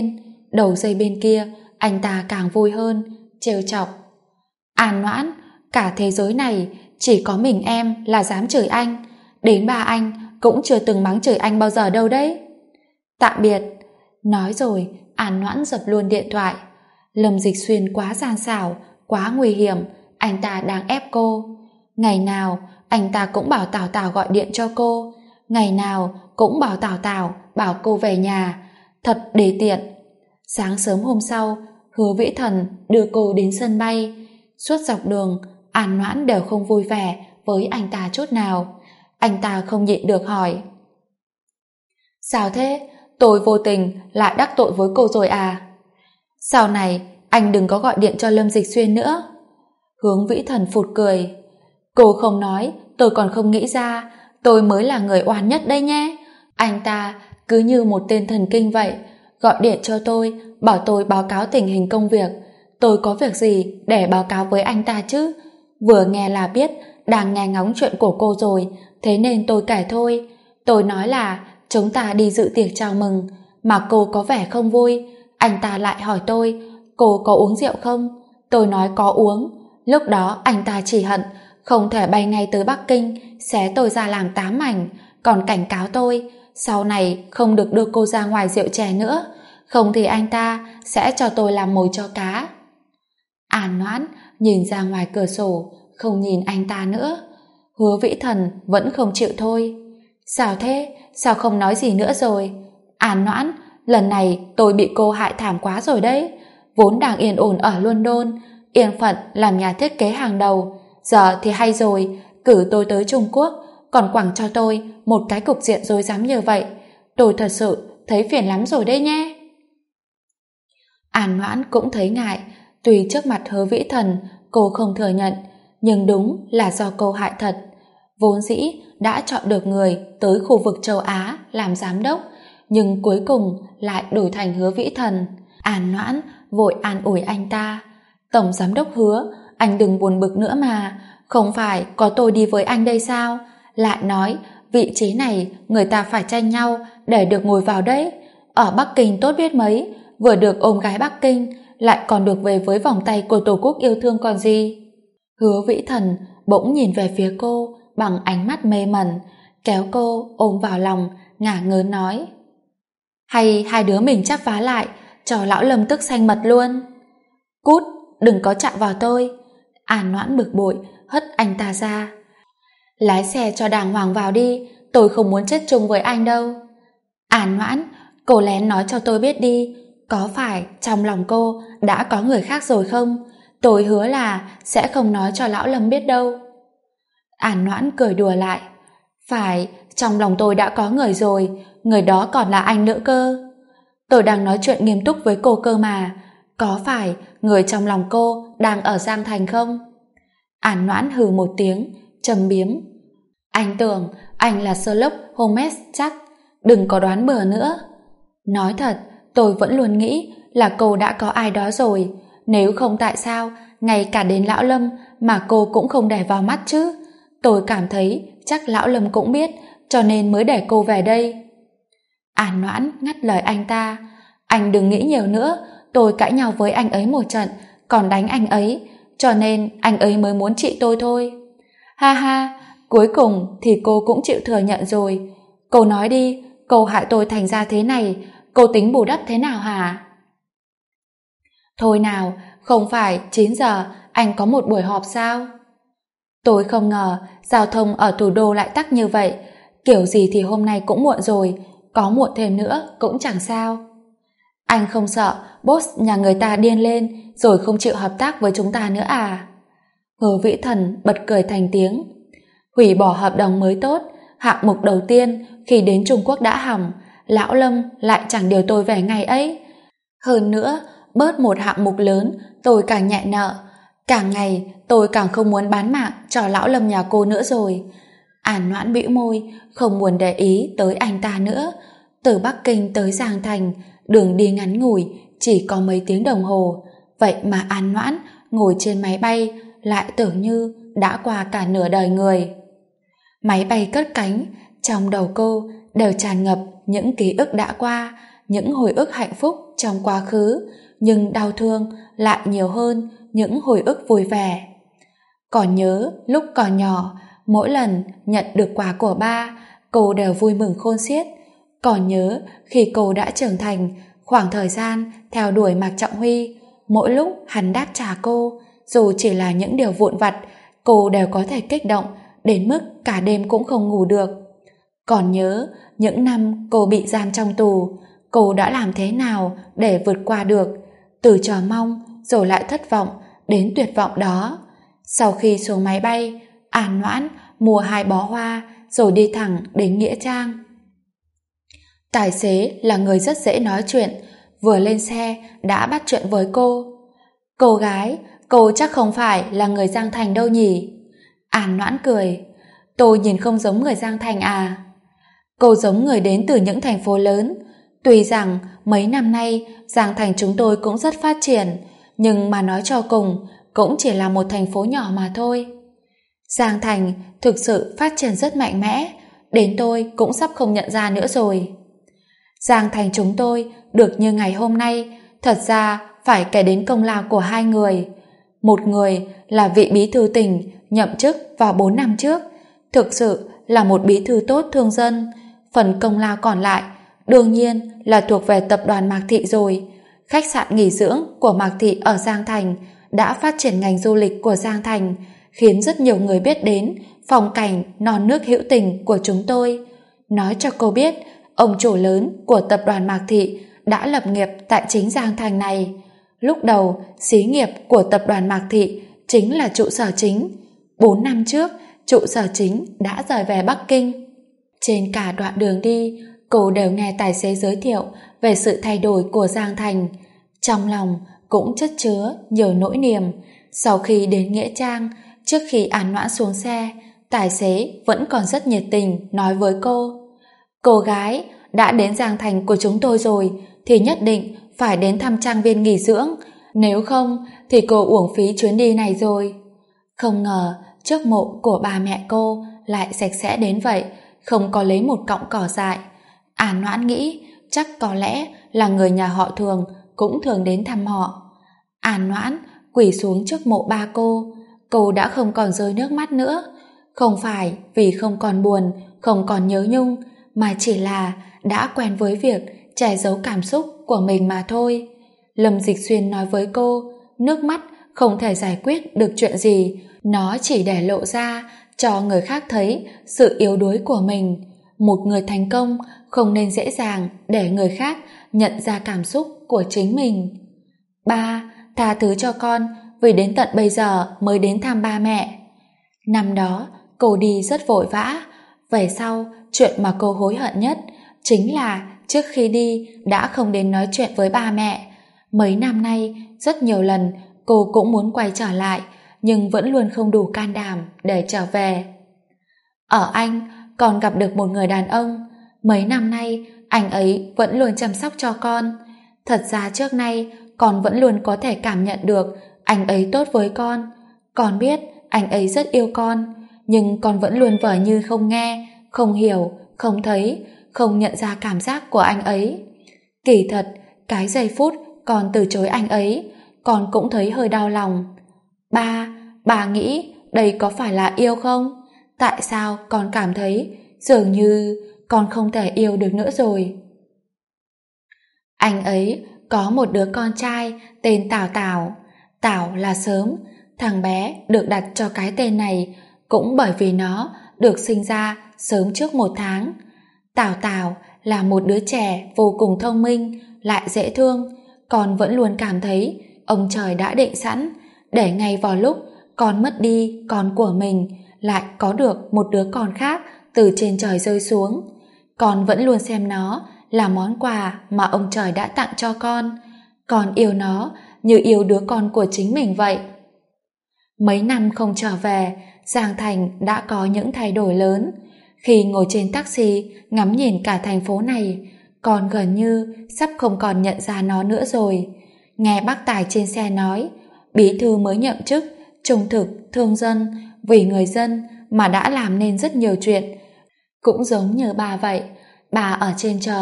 đầu dây bên kia, anh ta càng vui hơn, trêu chọc. An Noãn, cả thế giới này chỉ có mình em là dám chửi anh. Đến ba anh cũng chưa từng mắng chửi anh bao giờ đâu đấy. Tạm biệt. Nói rồi, An Noãn dập luôn điện thoại. Lâm Dịch Xuyên quá gian xảo, quá nguy hiểm, anh ta đang ép cô. Ngày nào, anh ta cũng bảo Tào Tào gọi điện cho cô. Ngày nào cũng bảo Tào Tào bảo cô về nhà. Thật đề tiện. Sáng sớm hôm sau, Hứa Vĩ Thần đưa cô đến sân bay. Suốt dọc đường, An Noãn đều không vui vẻ với anh ta chút nào. Anh ta không nhịn được hỏi. Sao thế? Tôi vô tình lại đắc tội với cô rồi à? Sau này, anh đừng có gọi điện cho Lâm Dịch Xuyên nữa. Hướng Vĩ Thần phụt cười. Cô không nói, tôi còn không nghĩ ra. Tôi mới là người oan nhất đây nhé. Anh ta cứ như một tên thần kinh vậy, gọi điện cho tôi, bảo tôi báo cáo tình hình công việc. Tôi có việc gì để báo cáo với anh ta chứ? Vừa nghe là biết đang nghe ngóng chuyện của cô rồi, thế nên tôi kể thôi. Tôi nói là chúng ta đi dự tiệc chào mừng, mà cô có vẻ không vui. Anh ta lại hỏi tôi, cô có uống rượu không? Tôi nói có uống. Lúc đó anh ta chỉ hận không thể bay ngay tới Bắc Kinh, xé tôi ra làm 8 mảnh, còn cảnh cáo tôi sau này không được đưa cô ra ngoài rượu chè nữa, không thì anh ta sẽ cho tôi làm mồi cho cá. An Noãn nhìn ra ngoài cửa sổ, không nhìn anh ta nữa. Hứa Vĩ Thần vẫn không chịu thôi. Sao thế? Sao không nói gì nữa rồi? An Noãn, lần này tôi bị cô hại thảm quá rồi đấy. Vốn đang yên ổn ở London, yên phận làm nhà thiết kế hàng đầu, giờ thì hay rồi, cử tôi tới Trung Quốc, còn quẳng cho tôi một cái cục diện rối rắm như vậy. Tôi thật sự thấy phiền lắm rồi đấy nhé. An Noãn cũng thấy ngại, tuy trước mặt Hứa Vĩ Thần cô không thừa nhận, nhưng đúng là do cô hại thật. Vốn dĩ đã chọn được người tới khu vực châu Á làm giám đốc, nhưng cuối cùng lại đổi thành Hứa Vĩ Thần. An Noãn vội an ủi anh ta. Tổng giám đốc Hứa, anh đừng buồn bực nữa mà, không phải có tôi đi với anh đây sao? Lại nói vị trí này người ta phải tranh nhau để được ngồi vào đấy. Ở Bắc Kinh tốt biết mấy, vừa được ôm gái Bắc Kinh, lại còn được về với vòng tay của Tổ quốc yêu thương còn gì. Hứa Vĩ Thần bỗng nhìn về phía cô bằng ánh mắt mê mẩn, kéo cô ôm vào lòng, ngả ngớn nói: hay hai đứa mình chắp vá lại, cho lão Lâm tức xanh mật luôn. Cút, đừng có chạm vào tôi. An Noãn bực bội hất anh ta ra. Lái xe cho đàng hoàng vào đi, tôi không muốn chết chung với anh đâu. An Noãn, cô lén nói cho tôi biết đi, có phải trong lòng cô đã có người khác rồi không? Tôi hứa là sẽ không nói cho lão Lâm biết đâu. An Noãn cười đùa lại. Phải, trong lòng tôi đã có người rồi, người đó còn là anh nữa cơ. Tôi đang nói chuyện nghiêm túc với cô cơ mà. Có phải người trong lòng cô đang ở Giang Thành không? An Noãn hừ một tiếng, trầm biếm. Anh tưởng anh là Sherlock Holmes chắc, đừng có đoán bừa nữa. Nói thật, tôi vẫn luôn nghĩ là cô đã có ai đó rồi, nếu không tại sao ngay cả đến lão Lâm mà cô cũng không để vào mắt chứ. Tôi cảm thấy chắc lão Lâm cũng biết, cho nên mới để cô về đây. An Noãn ngắt lời anh ta. Anh đừng nghĩ nhiều nữa, tôi cãi nhau với anh ấy một trận, còn đánh anh ấy, cho nên anh ấy mới muốn trị tôi thôi. Ha ha, cuối cùng thì cô cũng chịu thừa nhận rồi. Cô nói đi, cô hại tôi thành ra thế này, cô tính bù đắp thế nào hả? Thôi nào, không phải 9 giờ anh có một buổi họp sao? Tôi không ngờ giao thông ở thủ đô lại tắc như vậy, kiểu gì thì hôm nay cũng muộn rồi, có muộn thêm nữa cũng chẳng sao. Anh không sợ boss nhà người ta điên lên rồi không chịu hợp tác với chúng ta nữa à? Hứa Vĩ Thần bật cười thành tiếng. Hủy bỏ hợp đồng mới tốt, hạng mục đầu tiên khi đến Trung Quốc đã hỏng, lão Lâm lại chẳng điều tôi về ngày ấy. Hơn nữa, bớt một hạng mục lớn tôi càng nhẹ nợ, càng ngày tôi càng không muốn bán mạng cho lão Lâm nhà cô nữa rồi. An Noãn bĩu môi, không muốn để ý tới anh ta nữa. Từ Bắc Kinh tới Giang Thành, đường đi ngắn ngủi, chỉ có mấy tiếng đồng hồ. Vậy mà An Noãn ngồi trên máy bay lại tưởng như đã qua cả nửa đời người. Máy bay cất cánh, trong đầu cô đều tràn ngập những ký ức đã qua, những hồi ức hạnh phúc trong quá khứ, nhưng đau thương lại nhiều hơn những hồi ức vui vẻ. Còn nhớ lúc còn nhỏ, mỗi lần nhận được quà của ba, cô đều vui mừng khôn xiết. Còn nhớ khi cô đã trưởng thành, khoảng thời gian theo đuổi Mạc Trọng Huy, mỗi lúc hắn đáp trả cô, dù chỉ là những điều vụn vặt, cô đều có thể kích động đến mức cả đêm cũng không ngủ được. Còn nhớ những năm cô bị giam trong tù, cô đã làm thế nào để vượt qua được, từ chờ mong rồi lại thất vọng đến tuyệt vọng đó. Sau khi xuống máy bay, An Noãn mua 2 bó hoa rồi đi thẳng đến Nghĩa Trang. Tài xế là người rất dễ nói chuyện, vừa lên xe đã bắt chuyện với cô. Cô gái, cô chắc không phải là người Giang Thành đâu nhỉ? An Noãn cười. Tôi nhìn không giống người Giang Thành à? Cô giống người đến từ những thành phố lớn. Tuy rằng mấy năm nay Giang Thành chúng tôi cũng rất phát triển, nhưng mà nói cho cùng cũng chỉ là một thành phố nhỏ mà thôi. Giang Thành thực sự phát triển rất mạnh mẽ, đến tôi cũng sắp không nhận ra nữa rồi. Giang Thành chúng tôi được như ngày hôm nay, thật ra phải kể đến công lao của 2 người. Một người là vị bí thư tỉnh nhậm chức vào 4 năm trước, thực sự là một bí thư tốt thương dân. Phần công lao còn lại đương nhiên là thuộc về tập đoàn Mạc Thị rồi. Khách sạn nghỉ dưỡng của Mạc Thị ở Giang Thành đã phát triển ngành du lịch của Giang Thành, khiến rất nhiều người biết đến phong cảnh non nước hữu tình của chúng tôi. Nói cho cô biết, ông chủ lớn của tập đoàn Mạc Thị đã lập nghiệp tại chính Giang Thành này. Lúc đầu, xí nghiệp của tập đoàn Mạc Thị chính là trụ sở chính. 4 năm trước, trụ sở chính đã rời về Bắc Kinh. Trên cả đoạn đường đi, cô đều nghe tài xế giới thiệu về sự thay đổi của Giang Thành. Trong lòng cũng chất chứa nhiều nỗi niềm. Sau khi đến Nghĩa Trang, trước khi An Noãn xuống xe, tài xế vẫn còn rất nhiệt tình nói với cô. Cô gái, đã đến Giang Thành của chúng tôi rồi thì nhất định phải đến thăm trang viên nghỉ dưỡng, nếu không thì cô uổng phí chuyến đi này rồi. Không ngờ trước mộ của ba mẹ cô lại sạch sẽ đến vậy, không có lấy một cọng cỏ dại. An Noãn nghĩ chắc có lẽ là người nhà họ Thường cũng thường đến thăm họ. An Noãn quỳ xuống trước mộ ba cô đã không còn rơi nước mắt nữa. Không phải vì không còn buồn, không còn nhớ nhung, mà chỉ là đã quen với việc che giấu cảm xúc của mình mà thôi. Lâm Dịch Xuyên nói với cô, nước mắt không thể giải quyết được chuyện gì, nó chỉ để lộ ra cho người khác thấy sự yếu đuối của mình. Một người thành công không nên dễ dàng để người khác nhận ra cảm xúc của chính mình. Ba, tha thứ cho con vì đến tận bây giờ mới đến thăm ba mẹ. Năm đó cô đi rất vội vã. Về sau, chuyện mà cô hối hận nhất chính là trước khi đi đã không đến nói chuyện với ba mẹ. Mấy năm nay rất nhiều lần cô cũng muốn quay trở lại, nhưng vẫn luôn không đủ can đảm để trở về. Ở Anh còn gặp được một người đàn ông. Mấy năm nay anh ấy vẫn luôn chăm sóc cho con. Thật ra trước nay con vẫn luôn có thể cảm nhận được anh ấy tốt với con. Con biết anh ấy rất yêu con, nhưng con vẫn luôn vờ như không nghe, không hiểu, không thấy, không nhận ra cảm giác của anh ấy. Kỳ thật, cái giây phút con từ chối anh ấy, con cũng thấy hơi đau lòng. Bà nghĩ đây có phải là yêu không? Tại sao con cảm thấy dường như con không thể yêu được nữa rồi? Anh ấy có một đứa con trai tên Tảo Tảo. Tảo là sớm, thằng bé được đặt cho cái tên này cũng bởi vì nó được sinh ra sớm trước 1 tháng. Tảo Tảo là một đứa trẻ vô cùng thông minh, lại dễ thương. Con vẫn luôn cảm thấy ông trời đã định sẵn để ngay vào lúc con mất đi con của mình lại có được một đứa con khác từ trên trời rơi xuống. Con vẫn luôn xem nó là món quà mà ông trời đã tặng cho con. Con yêu nó như yêu đứa con của chính mình vậy. Mấy năm không trở về, Giang Thành đã có những thay đổi lớn. Khi ngồi trên taxi ngắm nhìn cả thành phố này, con gần như sắp không còn nhận ra nó nữa rồi. Nghe bác Tài trên xe nói, bí thư mới nhậm chức, trung thực, thương dân, vì người dân mà đã làm nên rất nhiều chuyện. Cũng giống như bà vậy, bà ở trên trời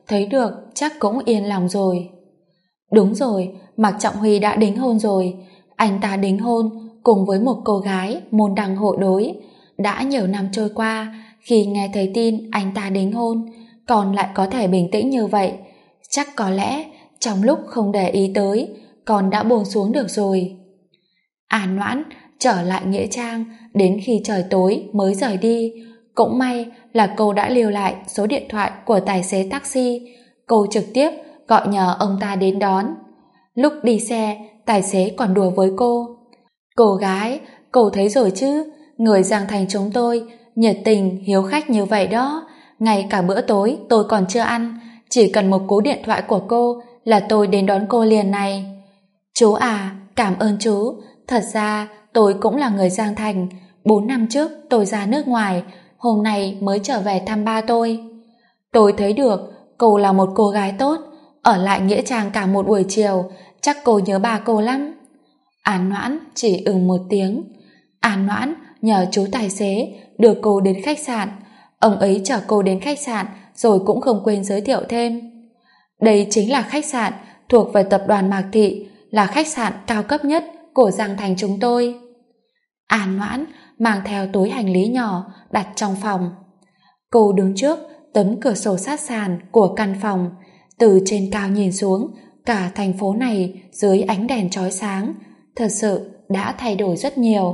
thấy được chắc cũng yên lòng rồi. Đúng rồi, Mạc Trọng Huy đã đính hôn rồi. Anh ta đính hôn cùng với một cô gái môn đăng hộ đối. Đã nhiều năm trôi qua, khi nghe thấy tin anh ta đính hôn, còn lại có thể bình tĩnh như vậy, chắc có lẽ trong lúc không để ý tới, con đã buông xuống được rồi. An Noãn trở lại nghĩa trang đến khi trời tối mới rời đi. Cũng may là cô đã lưu lại số điện thoại của tài xế taxi. Cô trực tiếp gọi nhờ ông ta đến đón. Lúc đi xe, tài xế còn đùa với cô. Cô gái, cô thấy rồi chứ, người Giang Thành chúng tôi nhiệt tình, hiếu khách như vậy đó. Ngay cả bữa tối tôi còn chưa ăn, chỉ cần một cú điện thoại của cô là tôi đến đón cô liền này. Chú à, cảm ơn chú. Thật ra tôi cũng là người Giang Thành. 4 năm trước tôi ra nước ngoài, hôm nay mới trở về thăm ba tôi. Tôi thấy được cô là một cô gái tốt, ở lại nghĩa trang cả một buổi chiều, chắc cô nhớ ba cô lắm. An Noãn chỉ một tiếng. An Noãn nhờ chú tài xế đưa cô đến khách sạn. Ông ấy chở cô đến khách sạn rồi cũng không quên giới thiệu thêm. Đây chính là khách sạn thuộc về tập đoàn Mạc Thị, là khách sạn cao cấp nhất của Giang Thành chúng tôi. An Noãn mang theo túi hành lý nhỏ đặt trong phòng. Cô đứng trước tấm cửa sổ sát sàn của căn phòng, từ trên cao nhìn xuống, cả thành phố này dưới ánh đèn chói sáng, thật sự đã thay đổi rất nhiều.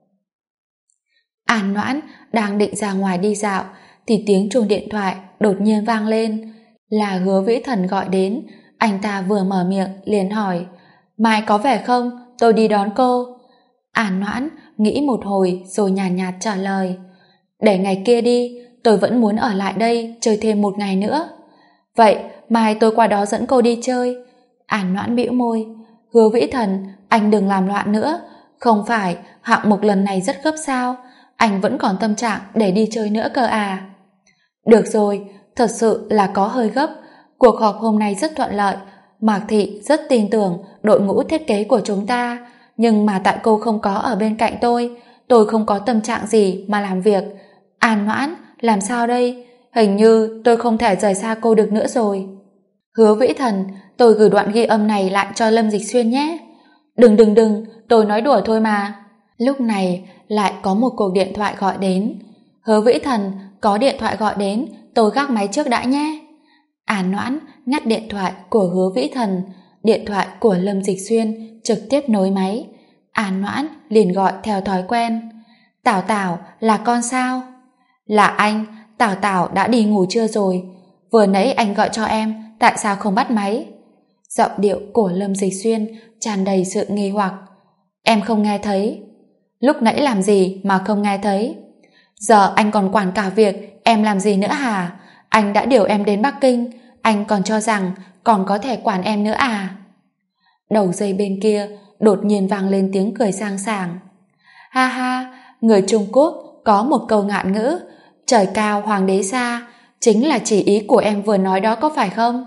An Noãn đang định ra ngoài đi dạo thì tiếng chuông điện thoại đột nhiên vang lên. Là Hứa Vĩ Thần gọi đến. Anh ta vừa mở miệng liền hỏi: Mai có vẻ không? Tôi đi đón cô. An Noãn nghĩ một hồi rồi nhàn nhạt trả lời: Để ngày kia đi, tôi vẫn muốn ở lại đây chơi thêm một ngày nữa. Vậy mai tôi qua đó dẫn cô đi chơi. An Noãn bĩu môi. Hứa Vĩ Thần, anh đừng làm loạn nữa. Không phải hạng mục lần này rất gấp sao? Anh vẫn còn tâm trạng để đi chơi nữa cơ à? Được rồi, thật sự là có hơi gấp. Cuộc họp hôm nay rất thuận lợi. Mạc Thị rất tin tưởng đội ngũ thiết kế của chúng ta. Nhưng mà tại cô không có ở bên cạnh tôi không có tâm trạng gì mà làm việc. An Noãn, làm sao đây? Hình như tôi không thể rời xa cô được nữa rồi. Hứa Vĩ Thần, tôi gửi đoạn ghi âm này lại cho Lâm Dịch Xuyên nhé. Đừng, tôi nói đùa thôi mà. Lúc này lại có một cuộc điện thoại gọi đến. Hứa Vĩ Thần, có điện thoại gọi đến, tôi gác máy trước đã nhé. An Noãn ngắt điện thoại của Hứa Vĩ Thần. Điện thoại của Lâm Dịch Xuyên trực tiếp nối máy. An Noãn liền gọi theo thói quen. Tảo Tảo, là con sao? Là anh, Tảo Tảo đã đi ngủ trưa rồi. Vừa nãy anh gọi cho em, tại sao không bắt máy? Giọng điệu của Lâm Dịch Xuyên tràn đầy sự nghi hoặc. Em không nghe thấy. Lúc nãy làm gì mà không nghe thấy? Giờ anh còn quản cả việc em làm gì nữa hả? Anh đã điều em đến Bắc Kinh, anh còn cho rằng còn có thể quản em nữa à? Đầu dây bên kia đột nhiên vang lên tiếng cười sang sảng. Ha ha, người Trung Quốc có một câu ngạn ngữ, trời cao hoàng đế xa, chính là chỉ ý của em vừa nói đó có phải không?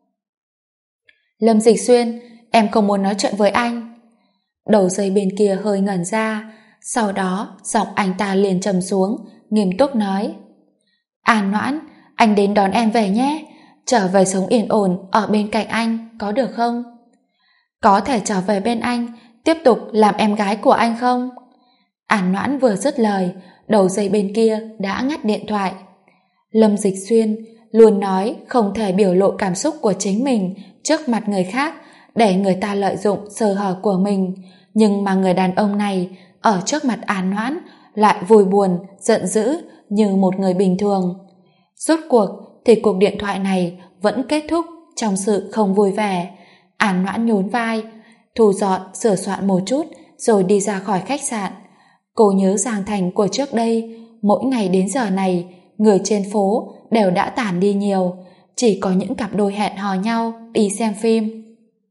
Lâm Dịch Xuyên, em không muốn nói chuyện với anh. Đầu dây bên kia hơi ngẩn ra, sau đó giọng anh ta liền trầm xuống, nghiêm túc nói: An Noãn, anh đến đón em về nhé, trở về sống yên ổn ở bên cạnh anh, có được không? Có thể trở về bên anh, tiếp tục làm em gái của anh không? An Noãn vừa dứt lời, đầu dây bên kia đã ngắt điện thoại. Lâm Dịch Xuyên luôn nói không thể biểu lộ cảm xúc của chính mình trước mặt người khác để người ta lợi dụng sơ hở của mình, nhưng mà người đàn ông này ở trước mặt An Noãn lại vui buồn, giận dữ như một người bình thường. Rốt cuộc thì cuộc điện thoại này vẫn kết thúc trong sự không vui vẻ. An Noãn nhún vai, thu dọn sửa soạn một chút rồi đi ra khỏi khách sạn. Cô nhớ Giang Thành của trước đây, mỗi ngày đến giờ này người trên phố đều đã tản đi nhiều, chỉ có những cặp đôi hẹn hò nhau đi xem phim.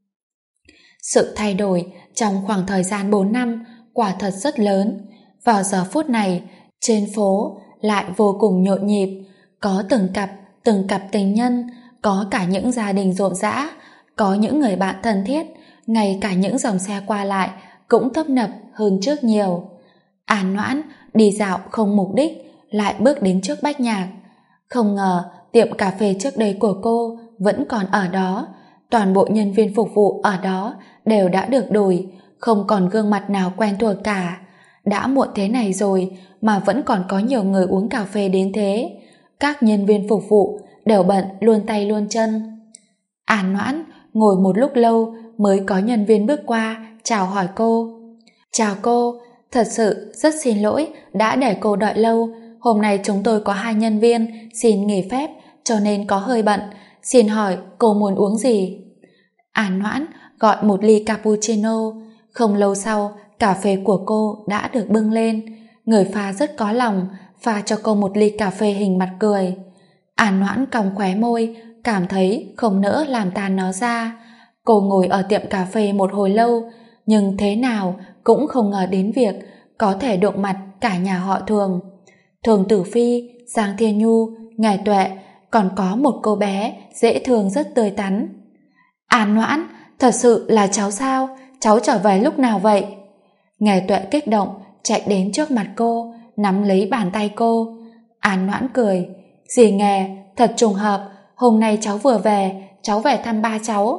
Sự thay đổi trong khoảng thời gian 4 năm quả thật rất lớn. Vào giờ phút này, trên phố lại vô cùng nhộn nhịp, có từng cặp tình nhân, có cả những gia đình rộn rã, có những người bạn thân thiết, ngay cả những dòng xe qua lại cũng tấp nập hơn trước nhiều. An Noãn đi dạo không mục đích, lại bước đến trước Bách Nhạc. Không ngờ tiệm cà phê trước đây của cô vẫn còn ở đó. Toàn bộ nhân viên phục vụ ở đó đều đã được đổi, không còn gương mặt nào quen thuộc cả. Đã muộn thế này rồi mà vẫn còn có nhiều người uống cà phê đến thế. Các nhân viên phục vụ đều bận luôn tay luôn chân. An Noãn ngồi một lúc lâu mới có nhân viên bước qua chào hỏi cô. Chào cô, thật sự rất xin lỗi đã để cô đợi lâu. Hôm nay chúng tôi có 2 nhân viên xin nghỉ phép cho nên có hơi bận. Xin hỏi cô muốn uống gì? An Noãn gọi một ly cappuccino. Không lâu sau, cà phê của cô đã được bưng lên. Người pha rất có lòng, pha cho cô một ly cà phê hình mặt cười. An Noãn cong khóe môi, cảm thấy không nỡ làm tan nó ra. Cô ngồi ở tiệm cà phê một hồi lâu, nhưng thế nào cũng không ngờ đến việc có thể đụng mặt cả nhà họ Thường. Thường Tử Phi, Giang Thiên Nhu, Ngải Tuệ, còn có một cô bé dễ thương rất tươi tắn. An Noãn, thật sự là cháu sao? Cháu trở về lúc nào vậy? Ngải Tuệ kích động chạy đến trước mặt cô, nắm lấy bàn tay cô. An Noãn cười, dì Nghè, thật trùng hợp, hôm nay cháu vừa về, cháu về thăm ba cháu.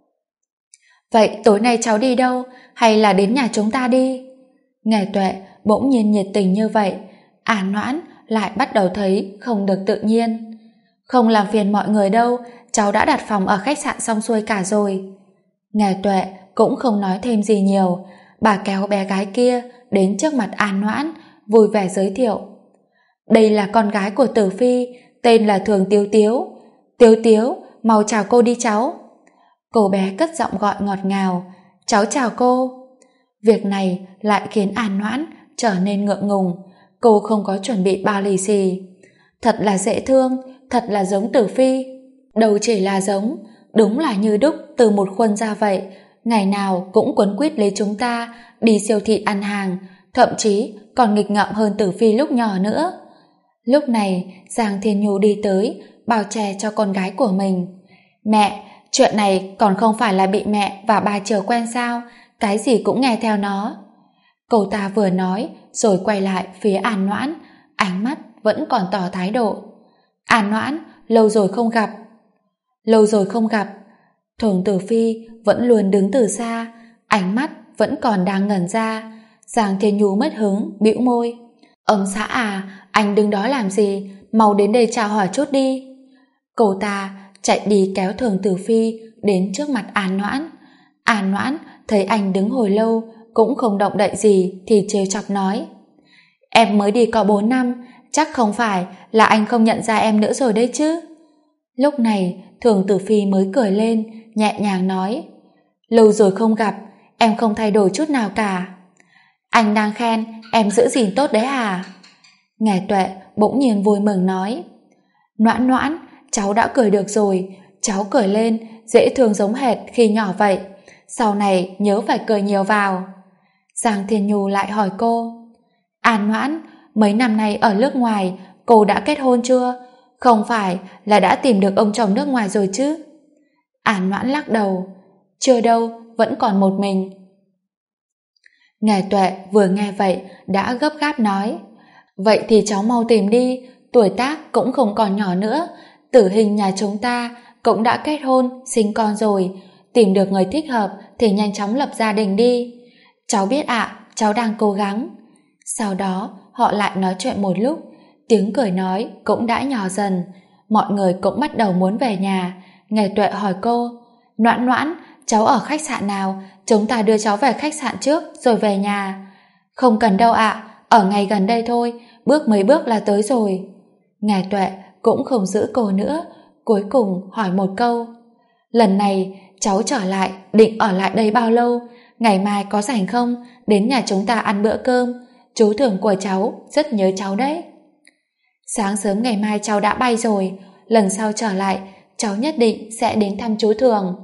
Vậy tối nay cháu đi đâu, hay là đến nhà chúng ta đi? Ngải Tuệ bỗng nhiên nhiệt tình như vậy, An Noãn lại bắt đầu thấy không được tự nhiên. Không làm phiền mọi người đâu, cháu đã đặt phòng ở khách sạn xong xuôi cả rồi. Ngải Tuệ cũng không nói thêm gì nhiều, bà kéo bé gái kia đến trước mặt An Noãn, vui vẻ giới thiệu. Đây là con gái của Tử Phi, tên là Thường Tiếu Tiếu. Tiếu Tiếu, mau chào cô đi cháu. Cô bé cất giọng gọi ngọt ngào, cháu chào cô. Việc này lại khiến An Noãn trở nên ngượng ngùng. Cô không có chuẩn bị bao lì xì. Thật là dễ thương, thật là giống Tử Phi. Đâu chỉ là giống, đúng là như đúc từ một khuôn ra vậy. Ngày nào cũng quấn quýt lấy chúng ta đi siêu thị ăn hàng, thậm chí còn nghịch ngợm hơn Tử Phi lúc nhỏ nữa. Lúc này Giang Thiên Nhu đi tới bao che cho con gái của mình. Mẹ, chuyện này còn không phải là bị mẹ và bà Triều quen sao? Cái gì cũng nghe theo nó. Cô ta vừa nói rồi quay lại phía An Noãn, ánh mắt vẫn còn tỏ thái độ. An Noãn, lâu rồi không gặp. Lâu rồi không gặp. Thường Tử Phi vẫn luôn đứng từ xa, ánh mắt vẫn còn đang ngẩn ra. Giang Thiên Nhu mất hứng, bĩu môi. Ông xã à, anh đứng đó làm gì, mau đến đây chào hỏi chút đi. Cô ta chạy đi kéo Thường Tử Phi đến trước mặt An Noãn. An Noãn thấy anh đứng hồi lâu cũng không động đậy gì thì trêu chọc nói. Em mới đi có 4 năm, chắc không phải là anh không nhận ra em nữa rồi đấy chứ. Lúc này Thường Tử Phi mới cười lên, nhẹ nhàng nói. Lâu rồi không gặp, em không thay đổi chút nào cả. Anh đang khen em giữ gìn tốt đấy à? Ngải Tuệ bỗng nhiên vui mừng nói. Noãn Noãn, cháu đã cười được rồi, cháu cười lên dễ thương giống hệt khi nhỏ vậy, sau này nhớ phải cười nhiều vào. Giang Thiên Nhu lại hỏi cô. An Noãn, mấy năm nay ở nước ngoài cô đã kết hôn chưa? Không phải là đã tìm được ông chồng nước ngoài rồi chứ? An Noãn lắc đầu. Chưa đâu, vẫn còn một mình. Ngải Tuệ vừa nghe vậy đã gấp gáp nói. Vậy thì cháu mau tìm đi, tuổi tác cũng không còn nhỏ nữa. Tử Hình nhà chúng ta cũng đã kết hôn, sinh con rồi. Tìm được người thích hợp thì nhanh chóng lập gia đình đi. Cháu biết ạ, cháu đang cố gắng. Sau đó họ lại nói chuyện một lúc, tiếng cười nói cũng đã nhỏ dần. Mọi người cũng bắt đầu muốn về nhà. Ngải Tuệ hỏi cô. Noãn Noãn, cháu ở khách sạn nào? Chúng ta đưa cháu về khách sạn trước rồi về nhà. Không cần đâu ạ, ở ngay gần đây thôi, bước mấy bước là tới rồi. Ngải Tuệ cũng không giữ cô nữa, cuối cùng hỏi một câu. Lần này cháu trở lại định ở lại đây bao lâu? Ngày mai có rảnh không? Đến nhà chúng ta ăn bữa cơm. Chú Thường của cháu rất nhớ cháu đấy. Sáng sớm ngày mai cháu đã bay rồi, lần sau trở lại cháu nhất định sẽ đến thăm chú Thường.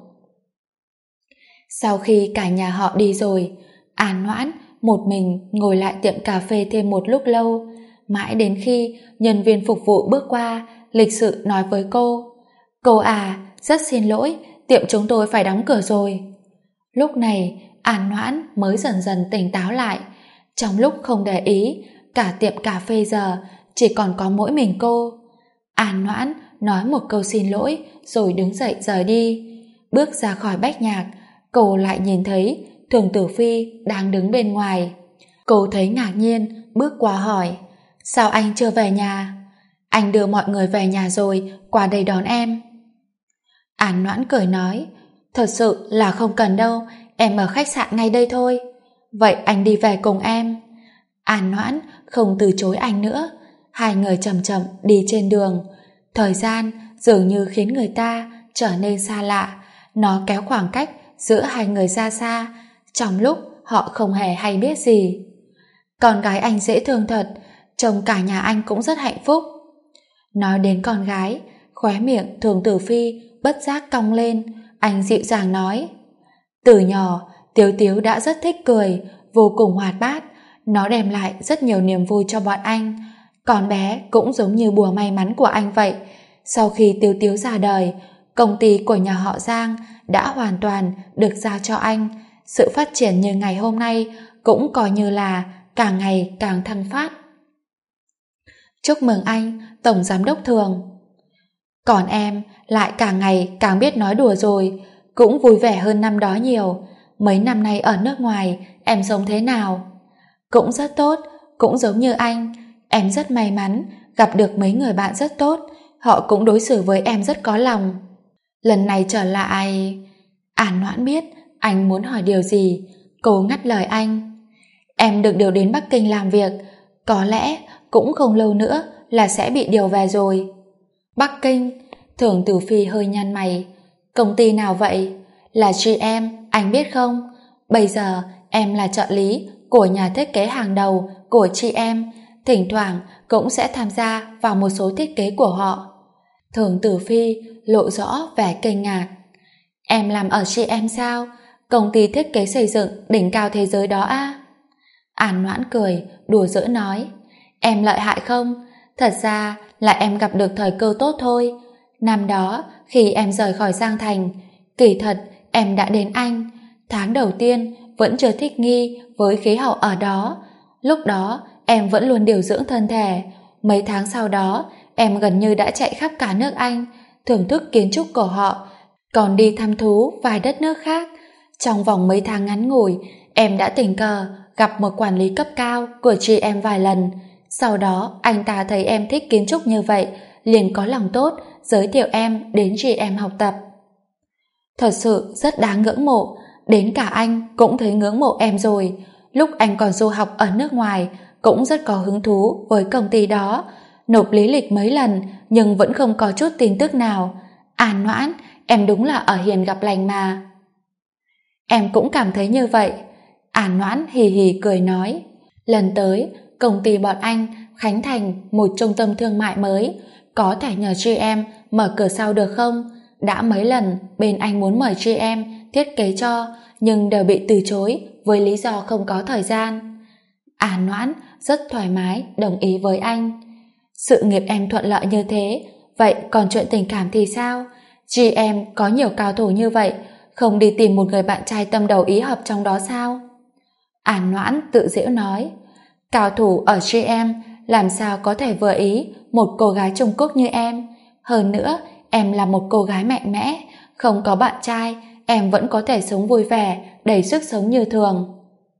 Sau khi cả nhà họ đi rồi, An Noãn một mình ngồi lại tiệm cà phê thêm một lúc lâu, mãi đến khi nhân viên phục vụ bước qua lịch sự nói với cô. Cô à, rất xin lỗi, tiệm chúng tôi phải đóng cửa rồi. Lúc này An Noãn mới dần dần tỉnh táo lại. Trong lúc không để ý, cả tiệm cà phê giờ chỉ còn có mỗi mình cô. An Noãn nói một câu xin lỗi rồi đứng dậy rời đi. Bước ra khỏi bách nhạc, cô lại nhìn thấy Thường Tử Phi đang đứng bên ngoài. Cô thấy ngạc nhiên, bước qua hỏi: sao anh chưa về nhà? Anh đưa mọi người về nhà rồi, qua đây đón em. An Noãn cười nói: thật sự là không cần đâu, em ở khách sạn ngay đây thôi. Vậy anh đi về cùng em. An Noãn không từ chối anh nữa. Hai người chậm chậm đi trên đường. Thời gian dường như khiến người ta trở nên xa lạ. Nó kéo khoảng cách giữa hai người ra xa, trong lúc họ không hề hay biết gì. Con gái anh dễ thương thật, trông cả nhà anh cũng rất hạnh phúc. Nói đến con gái, khóe miệng Thường Tử Phi bất giác cong lên. Anh dịu dàng nói: từ nhỏ Tiếu Tiếu đã rất thích cười, vô cùng hoạt bát. Nó đem lại rất nhiều niềm vui cho bọn anh. Con bé cũng giống như bùa may mắn của anh vậy. Sau khi Tiếu Tiếu ra đời, công ty của nhà họ Giang đã hoàn toàn được giao cho anh. Sự phát triển như ngày hôm nay cũng coi như là càng ngày càng thăng phát. Chúc mừng anh, Tổng Giám đốc Thường. Còn em lại càng ngày càng biết nói đùa rồi, cũng vui vẻ hơn năm đó nhiều. Mấy năm nay ở nước ngoài, em sống thế nào? Cũng rất tốt, cũng giống như anh. Em rất may mắn gặp được mấy người bạn rất tốt, họ cũng đối xử với em rất có lòng. Lần này trở lại... An Noãn biết anh muốn hỏi điều gì, cô ngắt lời anh. Em được điều đến Bắc Kinh làm việc, có lẽ cũng không lâu nữa là sẽ bị điều về rồi. Bắc Kinh? Thường Tử Phi hơi nhăn mày. Công ty nào vậy? Là GM, anh biết không? Bây giờ em là trợ lý của nhà thiết kế hàng đầu của GM, thỉnh thoảng cũng sẽ tham gia vào một số thiết kế của họ. Thường Tử Phi lộ rõ vẻ kinh ngạc. Em làm ở GM sao? Công ty thiết kế xây dựng đỉnh cao thế giới đó à? An Noãn cười, đùa giỡn nói: em lợi hại không? Thật ra là em gặp được thời cơ tốt thôi. Năm đó, khi em rời khỏi Giang Thành, kỳ thật em đã đến Anh. Tháng đầu tiên vẫn chưa thích nghi với khí hậu ở đó. Lúc đó em vẫn luôn điều dưỡng thân thể. Mấy tháng sau đó em gần như đã chạy khắp cả nước Anh, thưởng thức kiến trúc của họ, còn đi thăm thú vài đất nước khác. Trong vòng mấy tháng ngắn ngủi, em đã tình cờ gặp một quản lý cấp cao của GM vài lần. Sau đó anh ta thấy em thích kiến trúc như vậy, liền có lòng tốt giới thiệu em đến GM học tập. Thật sự rất đáng ngưỡng mộ, đến cả anh cũng thấy ngưỡng mộ em rồi. Lúc anh còn du học ở nước ngoài cũng rất có hứng thú với công ty đó, nộp lý lịch mấy lần nhưng vẫn không có chút tin tức nào. An Noãn, em đúng là ở hiền gặp lành mà. Em cũng cảm thấy như vậy. An Noãn hì hì cười nói: lần tới công ty bọn anh khánh thành một trung tâm thương mại mới, có thể nhờ GM mở cửa sau được không? Đã mấy lần bên anh muốn mời GM thiết kế cho, nhưng đều bị từ chối với lý do không có thời gian. An Noãn rất thoải mái đồng ý với anh. Sự nghiệp em thuận lợi như thế, vậy còn chuyện tình cảm thì sao? GM có nhiều cao thủ như vậy, không đi tìm một người bạn trai tâm đầu ý hợp trong đó sao? An Noãn tự giễu nói: cao thủ ở GM làm sao có thể vừa ý một cô gái Trung Quốc như em. Hơn nữa, em là một cô gái mạnh mẽ, không có bạn trai, em vẫn có thể sống vui vẻ, đầy sức sống như thường.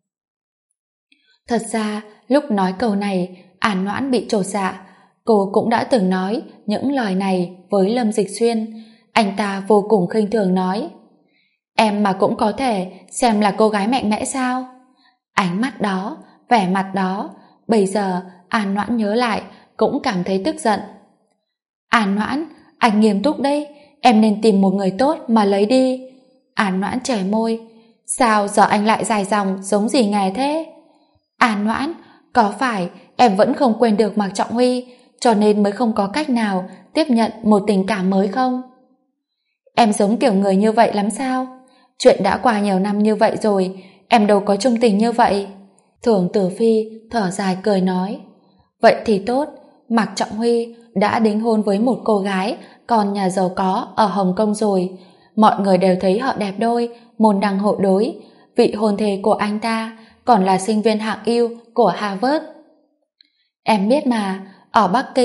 Thật ra, lúc nói câu này, An Noãn bị chột dạ. Cô cũng đã từng nói những lời này với Lâm Dịch Xuyên. Anh ta vô cùng khinh thường nói: em mà cũng có thể xem là cô gái mạnh mẽ sao? Ánh mắt đó, vẻ mặt đó, bây giờ An Noãn nhớ lại cũng cảm thấy tức giận. An Noãn, anh nghiêm túc đấy, em nên tìm một người tốt mà lấy đi. An Noãn chảy môi: sao giờ anh lại dài dòng giống gì nghề thế? An Noãn, có phải em vẫn không quên được Mạc Trọng Huy, cho nên mới không có cách nào tiếp nhận một tình cảm mới không? Em giống kiểu người như vậy lắm sao? Chuyện đã qua nhiều năm như vậy rồi, em đâu có chung tình như vậy. Thường Tử Phi thở dài cười nói: vậy thì tốt, Mạc Trọng Huy đã đính hôn với một cô gái con nhà giàu có ở Hồng Kông rồi. Mọi người đều thấy họ đẹp đôi, môn đăng hộ đối. Vị hôn thê của anh ta còn là sinh viên hạng ưu của Harvard. Em biết mà, ở Bắc Kinh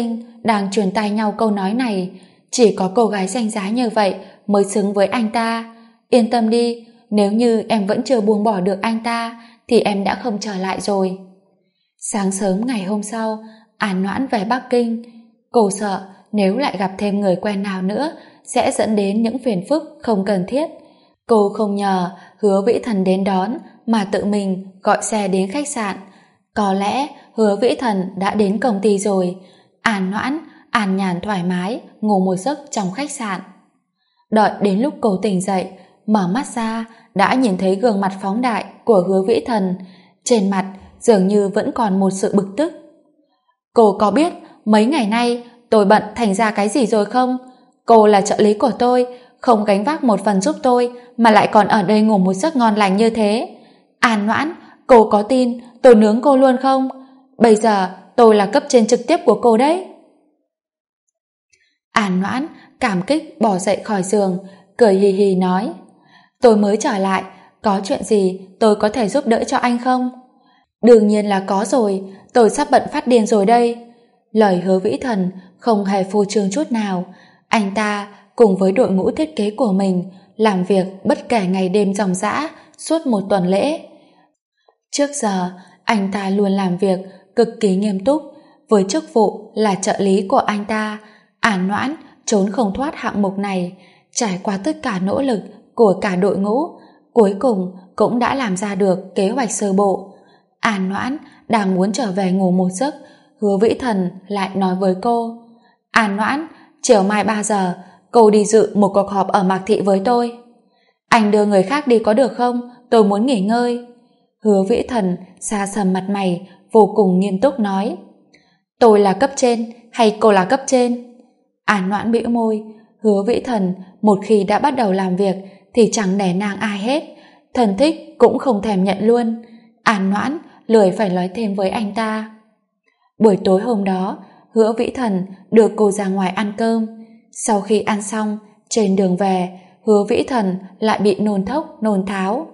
đang truyền tai nhau câu nói này. Chỉ có cô gái danh giá như vậy mới xứng với anh ta. Yên tâm đi, nếu như em vẫn chưa buông bỏ được anh ta thì em đã không trở lại rồi. Sáng sớm ngày hôm sau, An Noãn về Bắc Kinh. Cô sợ nếu lại gặp thêm người quen nào nữa sẽ dẫn đến những phiền phức không cần thiết. Cô không nhờ Hứa Vĩ Thần đến đón mà tự mình gọi xe đến khách sạn. Có lẽ Hứa Vĩ Thần đã đến công ty rồi. An Noãn an nhàn thoải mái ngủ một giấc trong khách sạn. Đợi đến lúc cô tỉnh dậy, mở mắt ra đã nhìn thấy gương mặt phóng đại của Hứa Vĩ Thần. Trên mặt dường như vẫn còn một sự bực tức. Cô có biết mấy ngày nay tôi bận thành ra cái gì rồi không? Cô là trợ lý của tôi, không gánh vác một phần giúp tôi mà lại còn ở đây ngủ một giấc ngon lành như thế. An Noãn, cô có tin tôi nướng cô luôn không? Bây giờ tôi là cấp trên trực tiếp của cô đấy. An Noãn cảm kích bỏ dậy khỏi giường, cười hì hì nói: Tôi mới trở lại, có chuyện gì tôi có thể giúp đỡ cho anh không? Đương nhiên là có rồi, tôi sắp bận phát điên rồi đây. Lời Hứa Vĩ Thần không hề phô trương chút nào. Anh ta cùng với đội ngũ thiết kế của mình làm việc bất kể ngày đêm ròng rã suốt một tuần lễ. Trước giờ anh ta luôn làm việc cực kỳ nghiêm túc. Với chức vụ là trợ lý của anh ta, An Noãn trốn không thoát hạng mục này. Trải qua tất cả nỗ lực của cả đội ngũ, cuối cùng cũng đã làm ra được kế hoạch sơ bộ. An Noãn đang muốn trở về ngủ một giấc, Hứa Vĩ Thần lại nói với cô: An Noãn, chiều mai 3 giờ cô đi dự một cuộc họp ở Mạc Thị với tôi. Anh đưa người khác đi có được không? Tôi muốn nghỉ ngơi. Hứa Vĩ Thần xa sầm mặt mày, vô cùng nghiêm túc nói: Tôi là cấp trên hay cô là cấp trên? An Noãn bĩu môi. Hứa Vĩ Thần một khi đã bắt đầu làm việc thì chẳng nể nang ai hết, thân thích cũng không thèm nhận luôn. An Noãn lười phải nói thêm với anh ta. Buổi tối hôm đó, Hứa Vĩ Thần đưa cô ra ngoài ăn cơm. Sau khi ăn xong, trên đường về, Hứa Vĩ Thần lại bị nôn thốc, nôn tháo.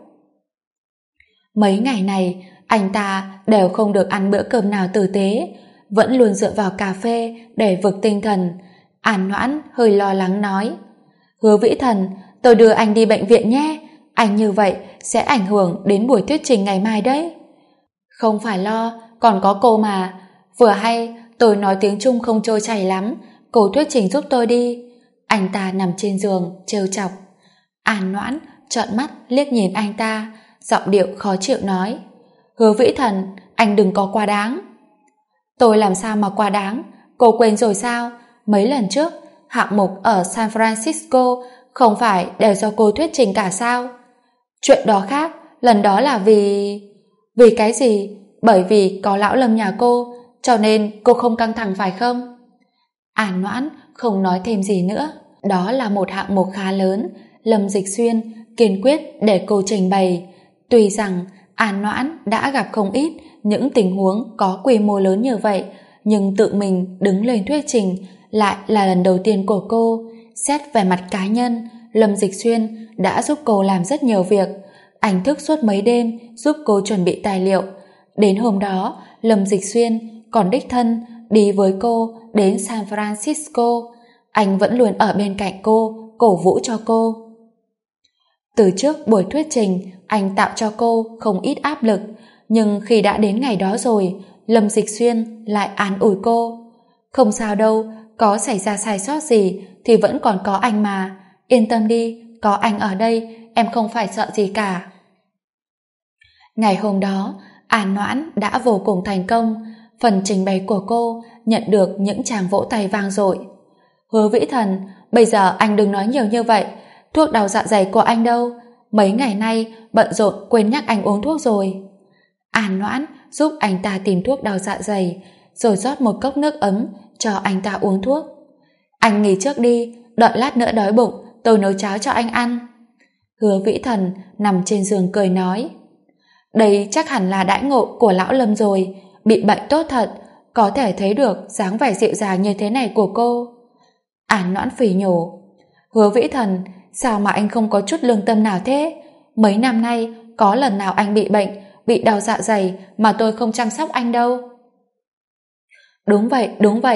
Mấy ngày này, anh ta đều không được ăn bữa cơm nào tử tế, vẫn luôn dựa vào cà phê để vực tinh thần. An Noãn hơi lo lắng nói: Hứa Vĩ Thần, tôi đưa anh đi bệnh viện nhé. Anh như vậy sẽ ảnh hưởng đến buổi thuyết trình ngày mai đấy. Không phải lo, còn có cô mà. Vừa hay tôi nói tiếng Trung không trôi chảy lắm, cô thuyết trình giúp tôi đi. Anh ta nằm trên giường trêu chọc. An Noãn trợn mắt liếc nhìn anh ta, giọng điệu khó chịu nói: Hứa Vĩ Thần, anh đừng có quá đáng. Tôi làm sao mà quá đáng? Cô quên rồi sao? Mấy lần trước hạng mục ở San Francisco không phải đều do cô thuyết trình cả sao? Chuyện đó khác, lần đó là vì... Vì cái gì? Bởi vì có lão Lâm nhà cô, cho nên cô không căng thẳng phải không? An Noãn không nói thêm gì nữa. Đó là một hạng mục khá lớn, Lâm Dịch Xuyên kiên quyết để cô trình bày. Tuy rằng An Noãn đã gặp không ít những tình huống có quy mô lớn như vậy, nhưng tự mình đứng lên thuyết trình lại là lần đầu tiên của cô. Xét về mặt cá nhân, Lâm Dịch Xuyên đã giúp cô làm rất nhiều việc. Anh thức suốt mấy đêm giúp cô chuẩn bị tài liệu. Đến hôm đó, Lâm Dịch Xuyên còn đích thân đi với cô đến San Francisco. Anh vẫn luôn ở bên cạnh cô, cổ vũ cho cô. Từ trước buổi thuyết trình, anh tạo cho cô không ít áp lực, nhưng khi đã đến ngày đó rồi, Lâm Dịch Xuyên lại an ủi cô: Không sao đâu, có xảy ra sai sót gì thì vẫn còn có anh mà. Yên tâm đi, có anh ở đây, em không phải sợ gì cả. Ngày hôm đó, An Noãn đã vô cùng thành công. Phần trình bày của cô nhận được những tràng vỗ tay vang dội. Hứa Vĩ Thần, bây giờ anh đừng nói nhiều như vậy. Thuốc đau dạ dày của anh đâu? Mấy ngày nay bận rộn quên nhắc anh uống thuốc rồi. An Noãn giúp anh ta tìm thuốc đau dạ dày, rồi rót một cốc nước ấm cho anh ta uống thuốc. Anh nghỉ trước đi, đợi lát nữa đói bụng tôi nấu cháo cho anh ăn. Hứa Vĩ Thần nằm trên giường cười nói: Đây chắc hẳn là đãi ngộ của lão Lâm rồi, bị bệnh tốt thật, có thể thấy được dáng vẻ dịu dàng như thế này của cô. An Noãn phỉ nhổ: Hứa Vĩ Thần, sao mà anh không có chút lương tâm nào thế? Mấy năm nay có lần nào anh bị bệnh, bị đau dạ dày mà tôi không chăm sóc anh đâu. Đúng vậy,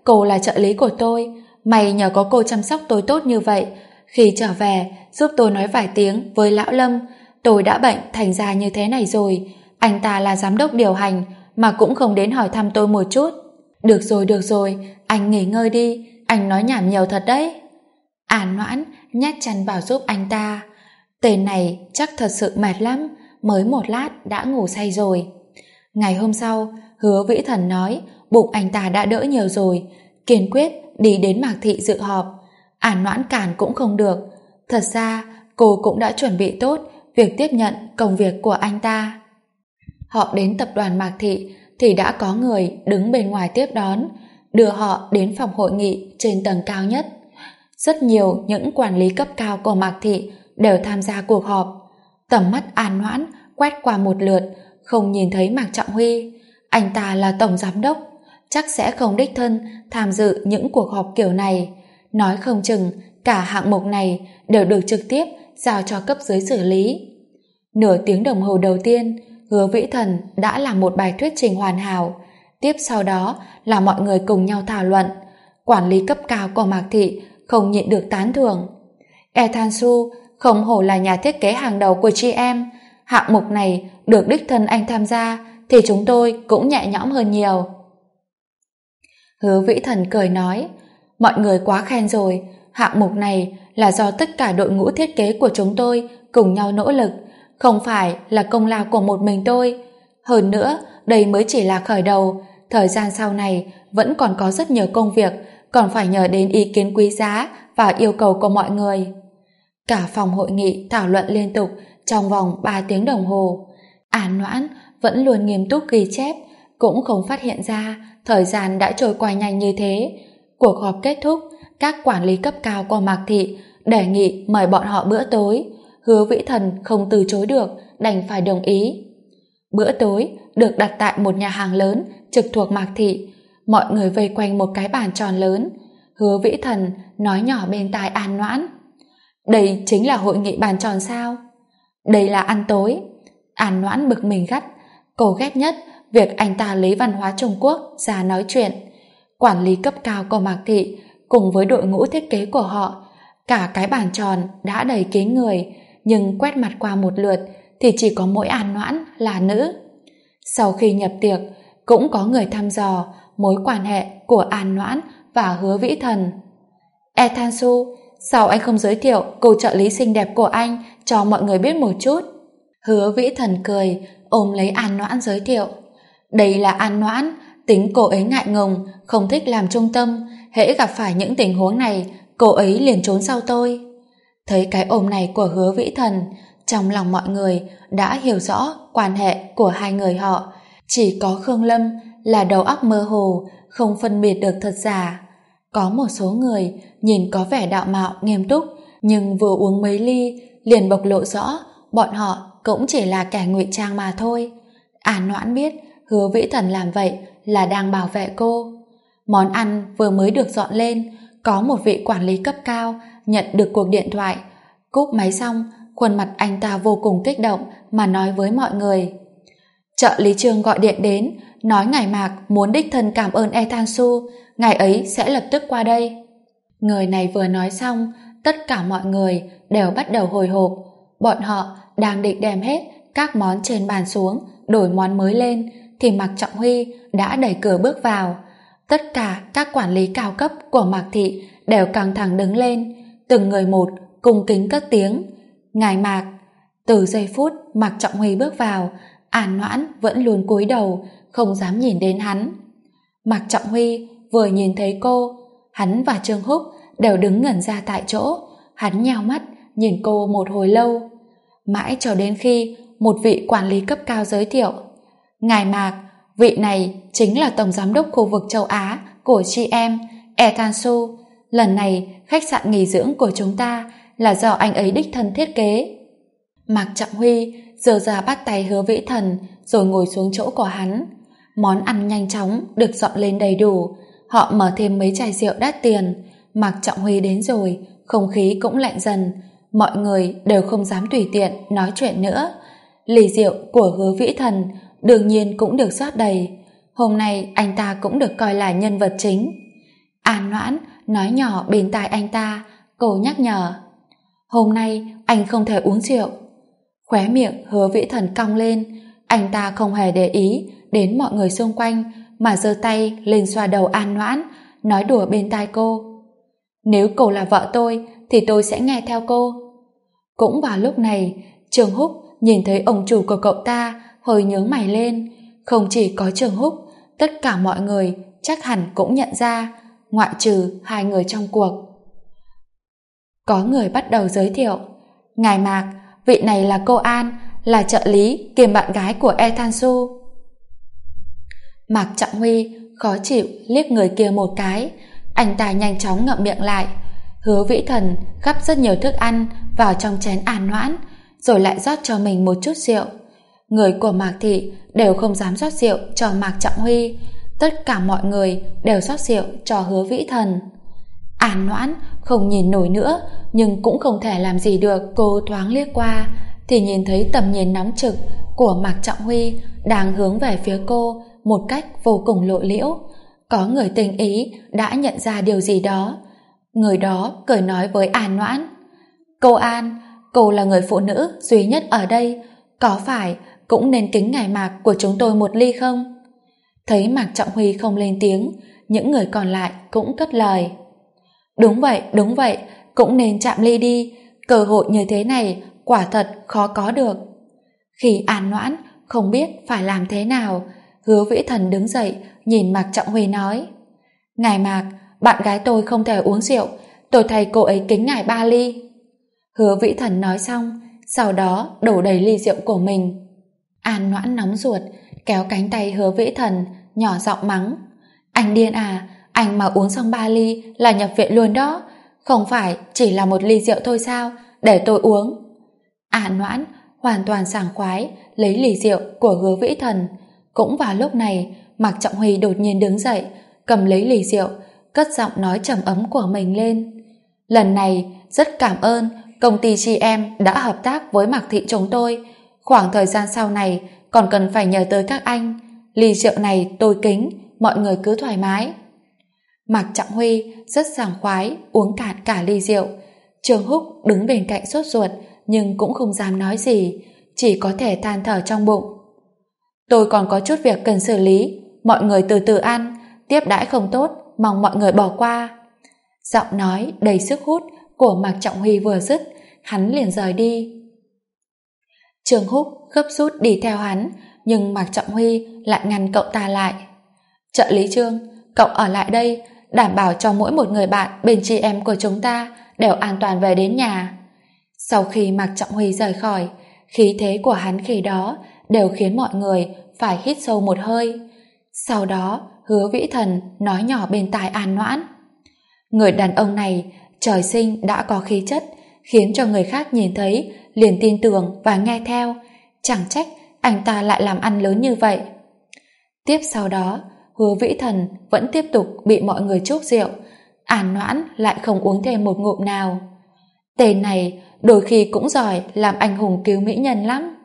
cô là trợ lý của tôi, may nhờ có cô chăm sóc tôi tốt như vậy. Khi trở về, giúp tôi nói vài tiếng với lão Lâm. Tôi đã bệnh thành ra như thế này rồi. Anh ta là giám đốc điều hành mà cũng không đến hỏi thăm tôi một chút. Được rồi, anh nghỉ ngơi đi, anh nói nhảm nhiều thật đấy. An Noãn nhét chăn vào giúp anh ta. Tên này chắc thật sự mệt lắm, mới một lát đã ngủ say rồi. Ngày hôm sau, Hứa Vĩ Thần nói bụng anh ta đã đỡ nhiều rồi, kiên quyết đi đến Mạc Thị dự họp. An Noãn cản cũng không được. Thật ra cô cũng đã chuẩn bị tốt việc tiếp nhận công việc của anh ta. Họ đến tập đoàn Mạc Thị thì đã có người đứng bên ngoài tiếp đón, đưa họ đến phòng hội nghị trên tầng cao nhất. Rất nhiều những quản lý cấp cao của Mạc Thị đều tham gia cuộc họp. Tầm mắt An Noãn quét qua một lượt, không nhìn thấy Mạc Trọng Huy. Anh ta là tổng giám đốc, chắc sẽ không đích thân tham dự những cuộc họp kiểu này. Nói không chừng cả hạng mục này đều được trực tiếp giao cho cấp dưới xử lý. Nửa tiếng đồng hồ đầu tiên, Hứa Vĩ Thần đã làm một bài thuyết trình hoàn hảo. Tiếp sau đó là mọi người cùng nhau thảo luận. Quản lý cấp cao của Mạc Thị không nhịn được tán thưởng. Ethansu không hổ là nhà thiết kế hàng đầu của chị em. Hạng mục này được đích thân anh tham gia thì chúng tôi cũng nhẹ nhõm hơn nhiều. Hứa Vĩ Thần cười nói, mọi người quá khen rồi, hạng mục này là do tất cả đội ngũ thiết kế của chúng tôi cùng nhau nỗ lực, không phải là công lao của một mình tôi. Hơn nữa, đây mới chỉ là khởi đầu, thời gian sau này vẫn còn có rất nhiều công việc, còn phải nhờ đến ý kiến quý giá và yêu cầu của mọi người. Cả phòng hội nghị thảo luận liên tục trong vòng 3 tiếng đồng hồ. An Noãn vẫn luôn nghiêm túc ghi chép, cũng không phát hiện ra thời gian đã trôi qua nhanh như thế. Cuộc họp kết thúc, các quản lý cấp cao của Mạc Thị đề nghị mời bọn họ bữa tối. Hứa Vĩ Thần không từ chối được, đành phải đồng ý. Bữa tối được đặt tại một nhà hàng lớn trực thuộc Mạc Thị. Mọi người vây quanh một cái bàn tròn lớn. Hứa Vĩ Thần nói nhỏ bên tai An Noãn, đây chính là hội nghị bàn tròn sao? Đây là ăn tối. An Noãn bực mình gắt. Cô ghét nhất việc anh ta lấy văn hóa Trung Quốc ra nói chuyện. Quản lý cấp cao của Mạc Thị cùng với đội ngũ thiết kế của họ, cả cái bàn tròn đã đầy kín người, nhưng quét mặt qua một lượt thì chỉ có mỗi An Noãn là nữ. Sau khi nhập tiệc, cũng có người thăm dò mối quan hệ của An Noãn và Hứa Vĩ Thần. Ethansu, sao anh không giới thiệu cô trợ lý xinh đẹp của anh cho mọi người biết một chút? Hứa Vĩ Thần cười, ôm lấy An Noãn giới thiệu. Đây là An Noãn, tính cô ấy ngại ngùng, không thích làm trung tâm, hễ gặp phải những tình huống này, cô ấy liền trốn sau tôi. Thấy cái ôm này của Hứa Vĩ Thần, trong lòng mọi người đã hiểu rõ quan hệ của hai người họ. Chỉ có Khương Lâm là đầu óc mơ hồ, không phân biệt được thật giả. Có một số người nhìn có vẻ đạo mạo nghiêm túc, nhưng vừa uống mấy ly liền bộc lộ rõ bọn họ cũng chỉ là kẻ ngụy trang mà thôi. An Noãn biết Hứa Vĩ Thần làm vậy là đang bảo vệ cô. Món ăn vừa mới được dọn lên, có một vị quản lý cấp cao nhận được cuộc điện thoại. Cúp máy xong, khuôn mặt anh ta vô cùng kích động mà nói với mọi người. Trợ lý Trương gọi điện đến, nói ngài Mạc muốn đích thân cảm ơn Ethansu, ngài ấy sẽ lập tức qua đây. Người này vừa nói xong, tất cả mọi người đều bắt đầu hồi hộp. Bọn họ đang định đem hết các món trên bàn xuống, đổi món mới lên, thì Mạc Trọng Huy đã đẩy cửa bước vào. Tất cả các quản lý cao cấp của Mạc Thị đều căng thẳng đứng lên, từng người một cung kính cất tiếng. Ngài Mạc. Từ giây phút Mạc Trọng Huy bước vào, An Noãn vẫn luôn cúi đầu, không dám nhìn đến hắn. Mạc Trọng Huy vừa nhìn thấy cô, hắn và Trương Húc đều đứng ngẩn ra tại chỗ. Hắn nheo mắt nhìn cô một hồi lâu, mãi cho đến khi một vị quản lý cấp cao giới thiệu. Ngài Mạc, vị này chính là tổng giám đốc khu vực châu Á của chị em Ethansu. Lần này khách sạn nghỉ dưỡng của chúng ta là do anh ấy đích thân thiết kế. Mạc Trọng Huy giơ ra bắt tay Hứa Vĩ Thần rồi ngồi xuống chỗ của hắn. Món ăn nhanh chóng được dọn lên đầy đủ. Họ mở thêm mấy chai rượu đắt tiền. Mạc Trọng Huy đến rồi, không khí cũng lạnh dần. Mọi người đều không dám tùy tiện nói chuyện nữa. Ly rượu của Hứa Vĩ Thần đương nhiên cũng được rót đầy. Hôm nay anh ta cũng được coi là nhân vật chính. An Noãn nói nhỏ bên tai anh ta, cô nhắc nhở. Hôm nay anh không thể uống rượu. Khóe miệng Hứa Vĩ Thần cong lên, anh ta không hề để ý đến mọi người xung quanh mà giơ tay lên xoa đầu An Noãn, nói đùa bên tai cô. Nếu cô là vợ tôi thì tôi sẽ nghe theo cô. Cũng vào lúc này, Trường Húc nhìn thấy ông chủ của cậu ta hơi nhướng mày lên. Không chỉ có Trường Húc, tất cả mọi người chắc hẳn cũng nhận ra, ngoại trừ hai người trong cuộc. Có người bắt đầu giới thiệu. Ngài Mạc, vị này là cô An, là trợ lý kiêm bạn gái của E Than Su. Mạc Trọng Huy khó chịu liếc người kia một cái, anh ta nhanh chóng ngậm miệng lại. Hứa Vĩ Thần gắp rất nhiều thức ăn vào trong chén An Noãn, rồi lại rót cho mình một chút rượu. Người của Mạc Thị đều không dám rót rượu cho Mạc Trọng Huy, tất cả mọi người đều rót rượu cho Hứa Vĩ Thần. An Noãn không nhìn nổi nữa, nhưng cũng không thể làm gì được. Cô thoáng liếc qua thì nhìn thấy tầm nhìn nóng trực của Mạc Trọng Huy đang hướng về phía cô một cách vô cùng lộ liễu. Có người tinh ý đã nhận ra điều gì đó. Người đó cười nói với An Noãn. Cô An, cô là người phụ nữ duy nhất ở đây, có phải cũng nên kính ngài Mạc của chúng tôi một ly không? Thấy Mạc Trọng Huy không lên tiếng, những người còn lại cũng cất lời. Đúng vậy, cũng nên chạm ly đi, cơ hội như thế này quả thật khó có được. Khi An Noãn không biết phải làm thế nào, Hứa Vĩ Thần đứng dậy nhìn Mạc Trọng Huy nói. Ngài Mạc, bạn gái tôi không thể uống rượu, tôi thay cô ấy kính ngài 3 ly. Hứa Vĩ Thần nói xong, sau đó đổ đầy ly rượu của mình. An Noãn nóng ruột, kéo cánh tay Hứa Vĩ Thần, nhỏ giọng mắng. Anh điên à, anh mà uống xong 3 ly là nhập viện luôn đó, không phải chỉ là một ly rượu thôi sao, để tôi uống. An Noãn hoàn toàn sảng khoái lấy ly rượu của Hứa Vĩ Thần. Cũng vào lúc này, Mạc Trọng Huy đột nhiên đứng dậy, cầm lấy ly rượu, cất giọng nói trầm ấm của mình lên. Lần này rất cảm ơn công ty GM đã hợp tác với Mạc Thị chúng tôi. Khoảng thời gian sau này còn cần phải nhờ tới các anh. Ly rượu này tôi kính, mọi người cứ thoải mái. Mạc Trọng Huy rất sảng khoái uống cạn cả ly rượu. Trường Húc đứng bên cạnh sốt ruột nhưng cũng không dám nói gì, chỉ có thể than thở trong bụng. Tôi còn có chút việc cần xử lý, mọi người từ từ ăn, tiếp đãi không tốt, mong mọi người bỏ qua. Giọng nói đầy sức hút của Mạc Trọng Huy vừa dứt, hắn liền rời đi. Trường Húc gấp rút đi theo hắn, nhưng Mạc Trọng Huy lại ngăn cậu ta lại. Trợ lý Trương, cậu ở lại đây, đảm bảo cho mỗi một người bạn bên chị em của chúng ta đều an toàn về đến nhà. Sau khi Mạc Trọng Huy rời khỏi, khí thế của hắn khi đó đều khiến mọi người phải hít sâu một hơi. Sau đó, Hứa Vĩ Thần nói nhỏ bên tai An Noãn. Người đàn ông này trời sinh đã có khí chất, khiến cho người khác nhìn thấy liền tin tưởng và nghe theo. Chẳng trách anh ta lại làm ăn lớn như vậy. Tiếp sau đó, Hứa Vĩ Thần vẫn tiếp tục bị mọi người chúc rượu. An Noãn lại không uống thêm một ngụm nào. Tên này đôi khi cũng giỏi làm anh hùng cứu mỹ nhân lắm.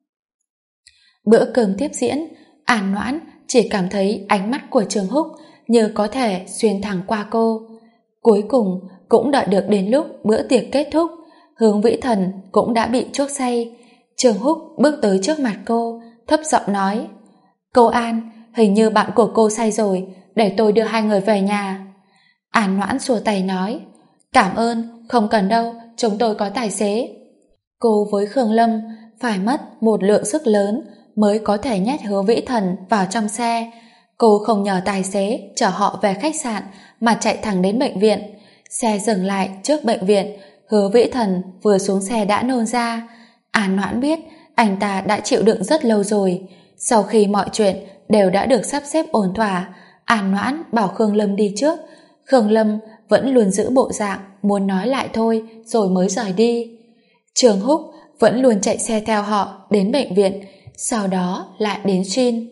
Bữa cơm tiếp diễn, An Noãn chỉ cảm thấy ánh mắt của Trường Húc như có thể xuyên thẳng qua cô. Cuối cùng cũng đợi được đến lúc bữa tiệc kết thúc, Hướng Vĩ Thần cũng đã bị chuốc say. Trường Húc bước tới trước mặt cô, thấp giọng nói. Cô An, hình như bạn của cô say rồi, để tôi đưa hai người về nhà. An Noãn xua tay nói. Cảm ơn, không cần đâu, chúng tôi có tài xế. Cô với Khương Lâm phải mất một lượng sức lớn mới có thể nhét Hứa Vĩ Thần vào trong xe. Cô không nhờ tài xế chở họ về khách sạn mà chạy thẳng đến bệnh viện. Xe dừng lại trước bệnh viện, Hứa Vĩ Thần vừa xuống xe đã nôn ra. An Noãn biết anh ta đã chịu đựng rất lâu rồi. Sau khi mọi chuyện đều đã được sắp xếp ổn thỏa, An Noãn bảo Khương Lâm đi trước. Khương Lâm vẫn luôn giữ bộ dạng muốn nói lại thôi rồi mới rời đi. Trường Húc vẫn luôn chạy xe theo họ đến bệnh viện, sau đó lại đến Shin.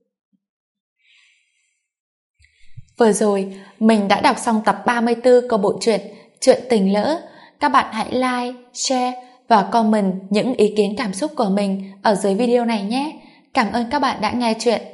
Vừa rồi mình đã đọc xong tập 34 của bộ truyện Chuyện Tình Lỡ. Các bạn hãy like, share và comment những ý kiến cảm xúc của mình ở dưới video này nhé. Cảm ơn các bạn đã nghe chuyện.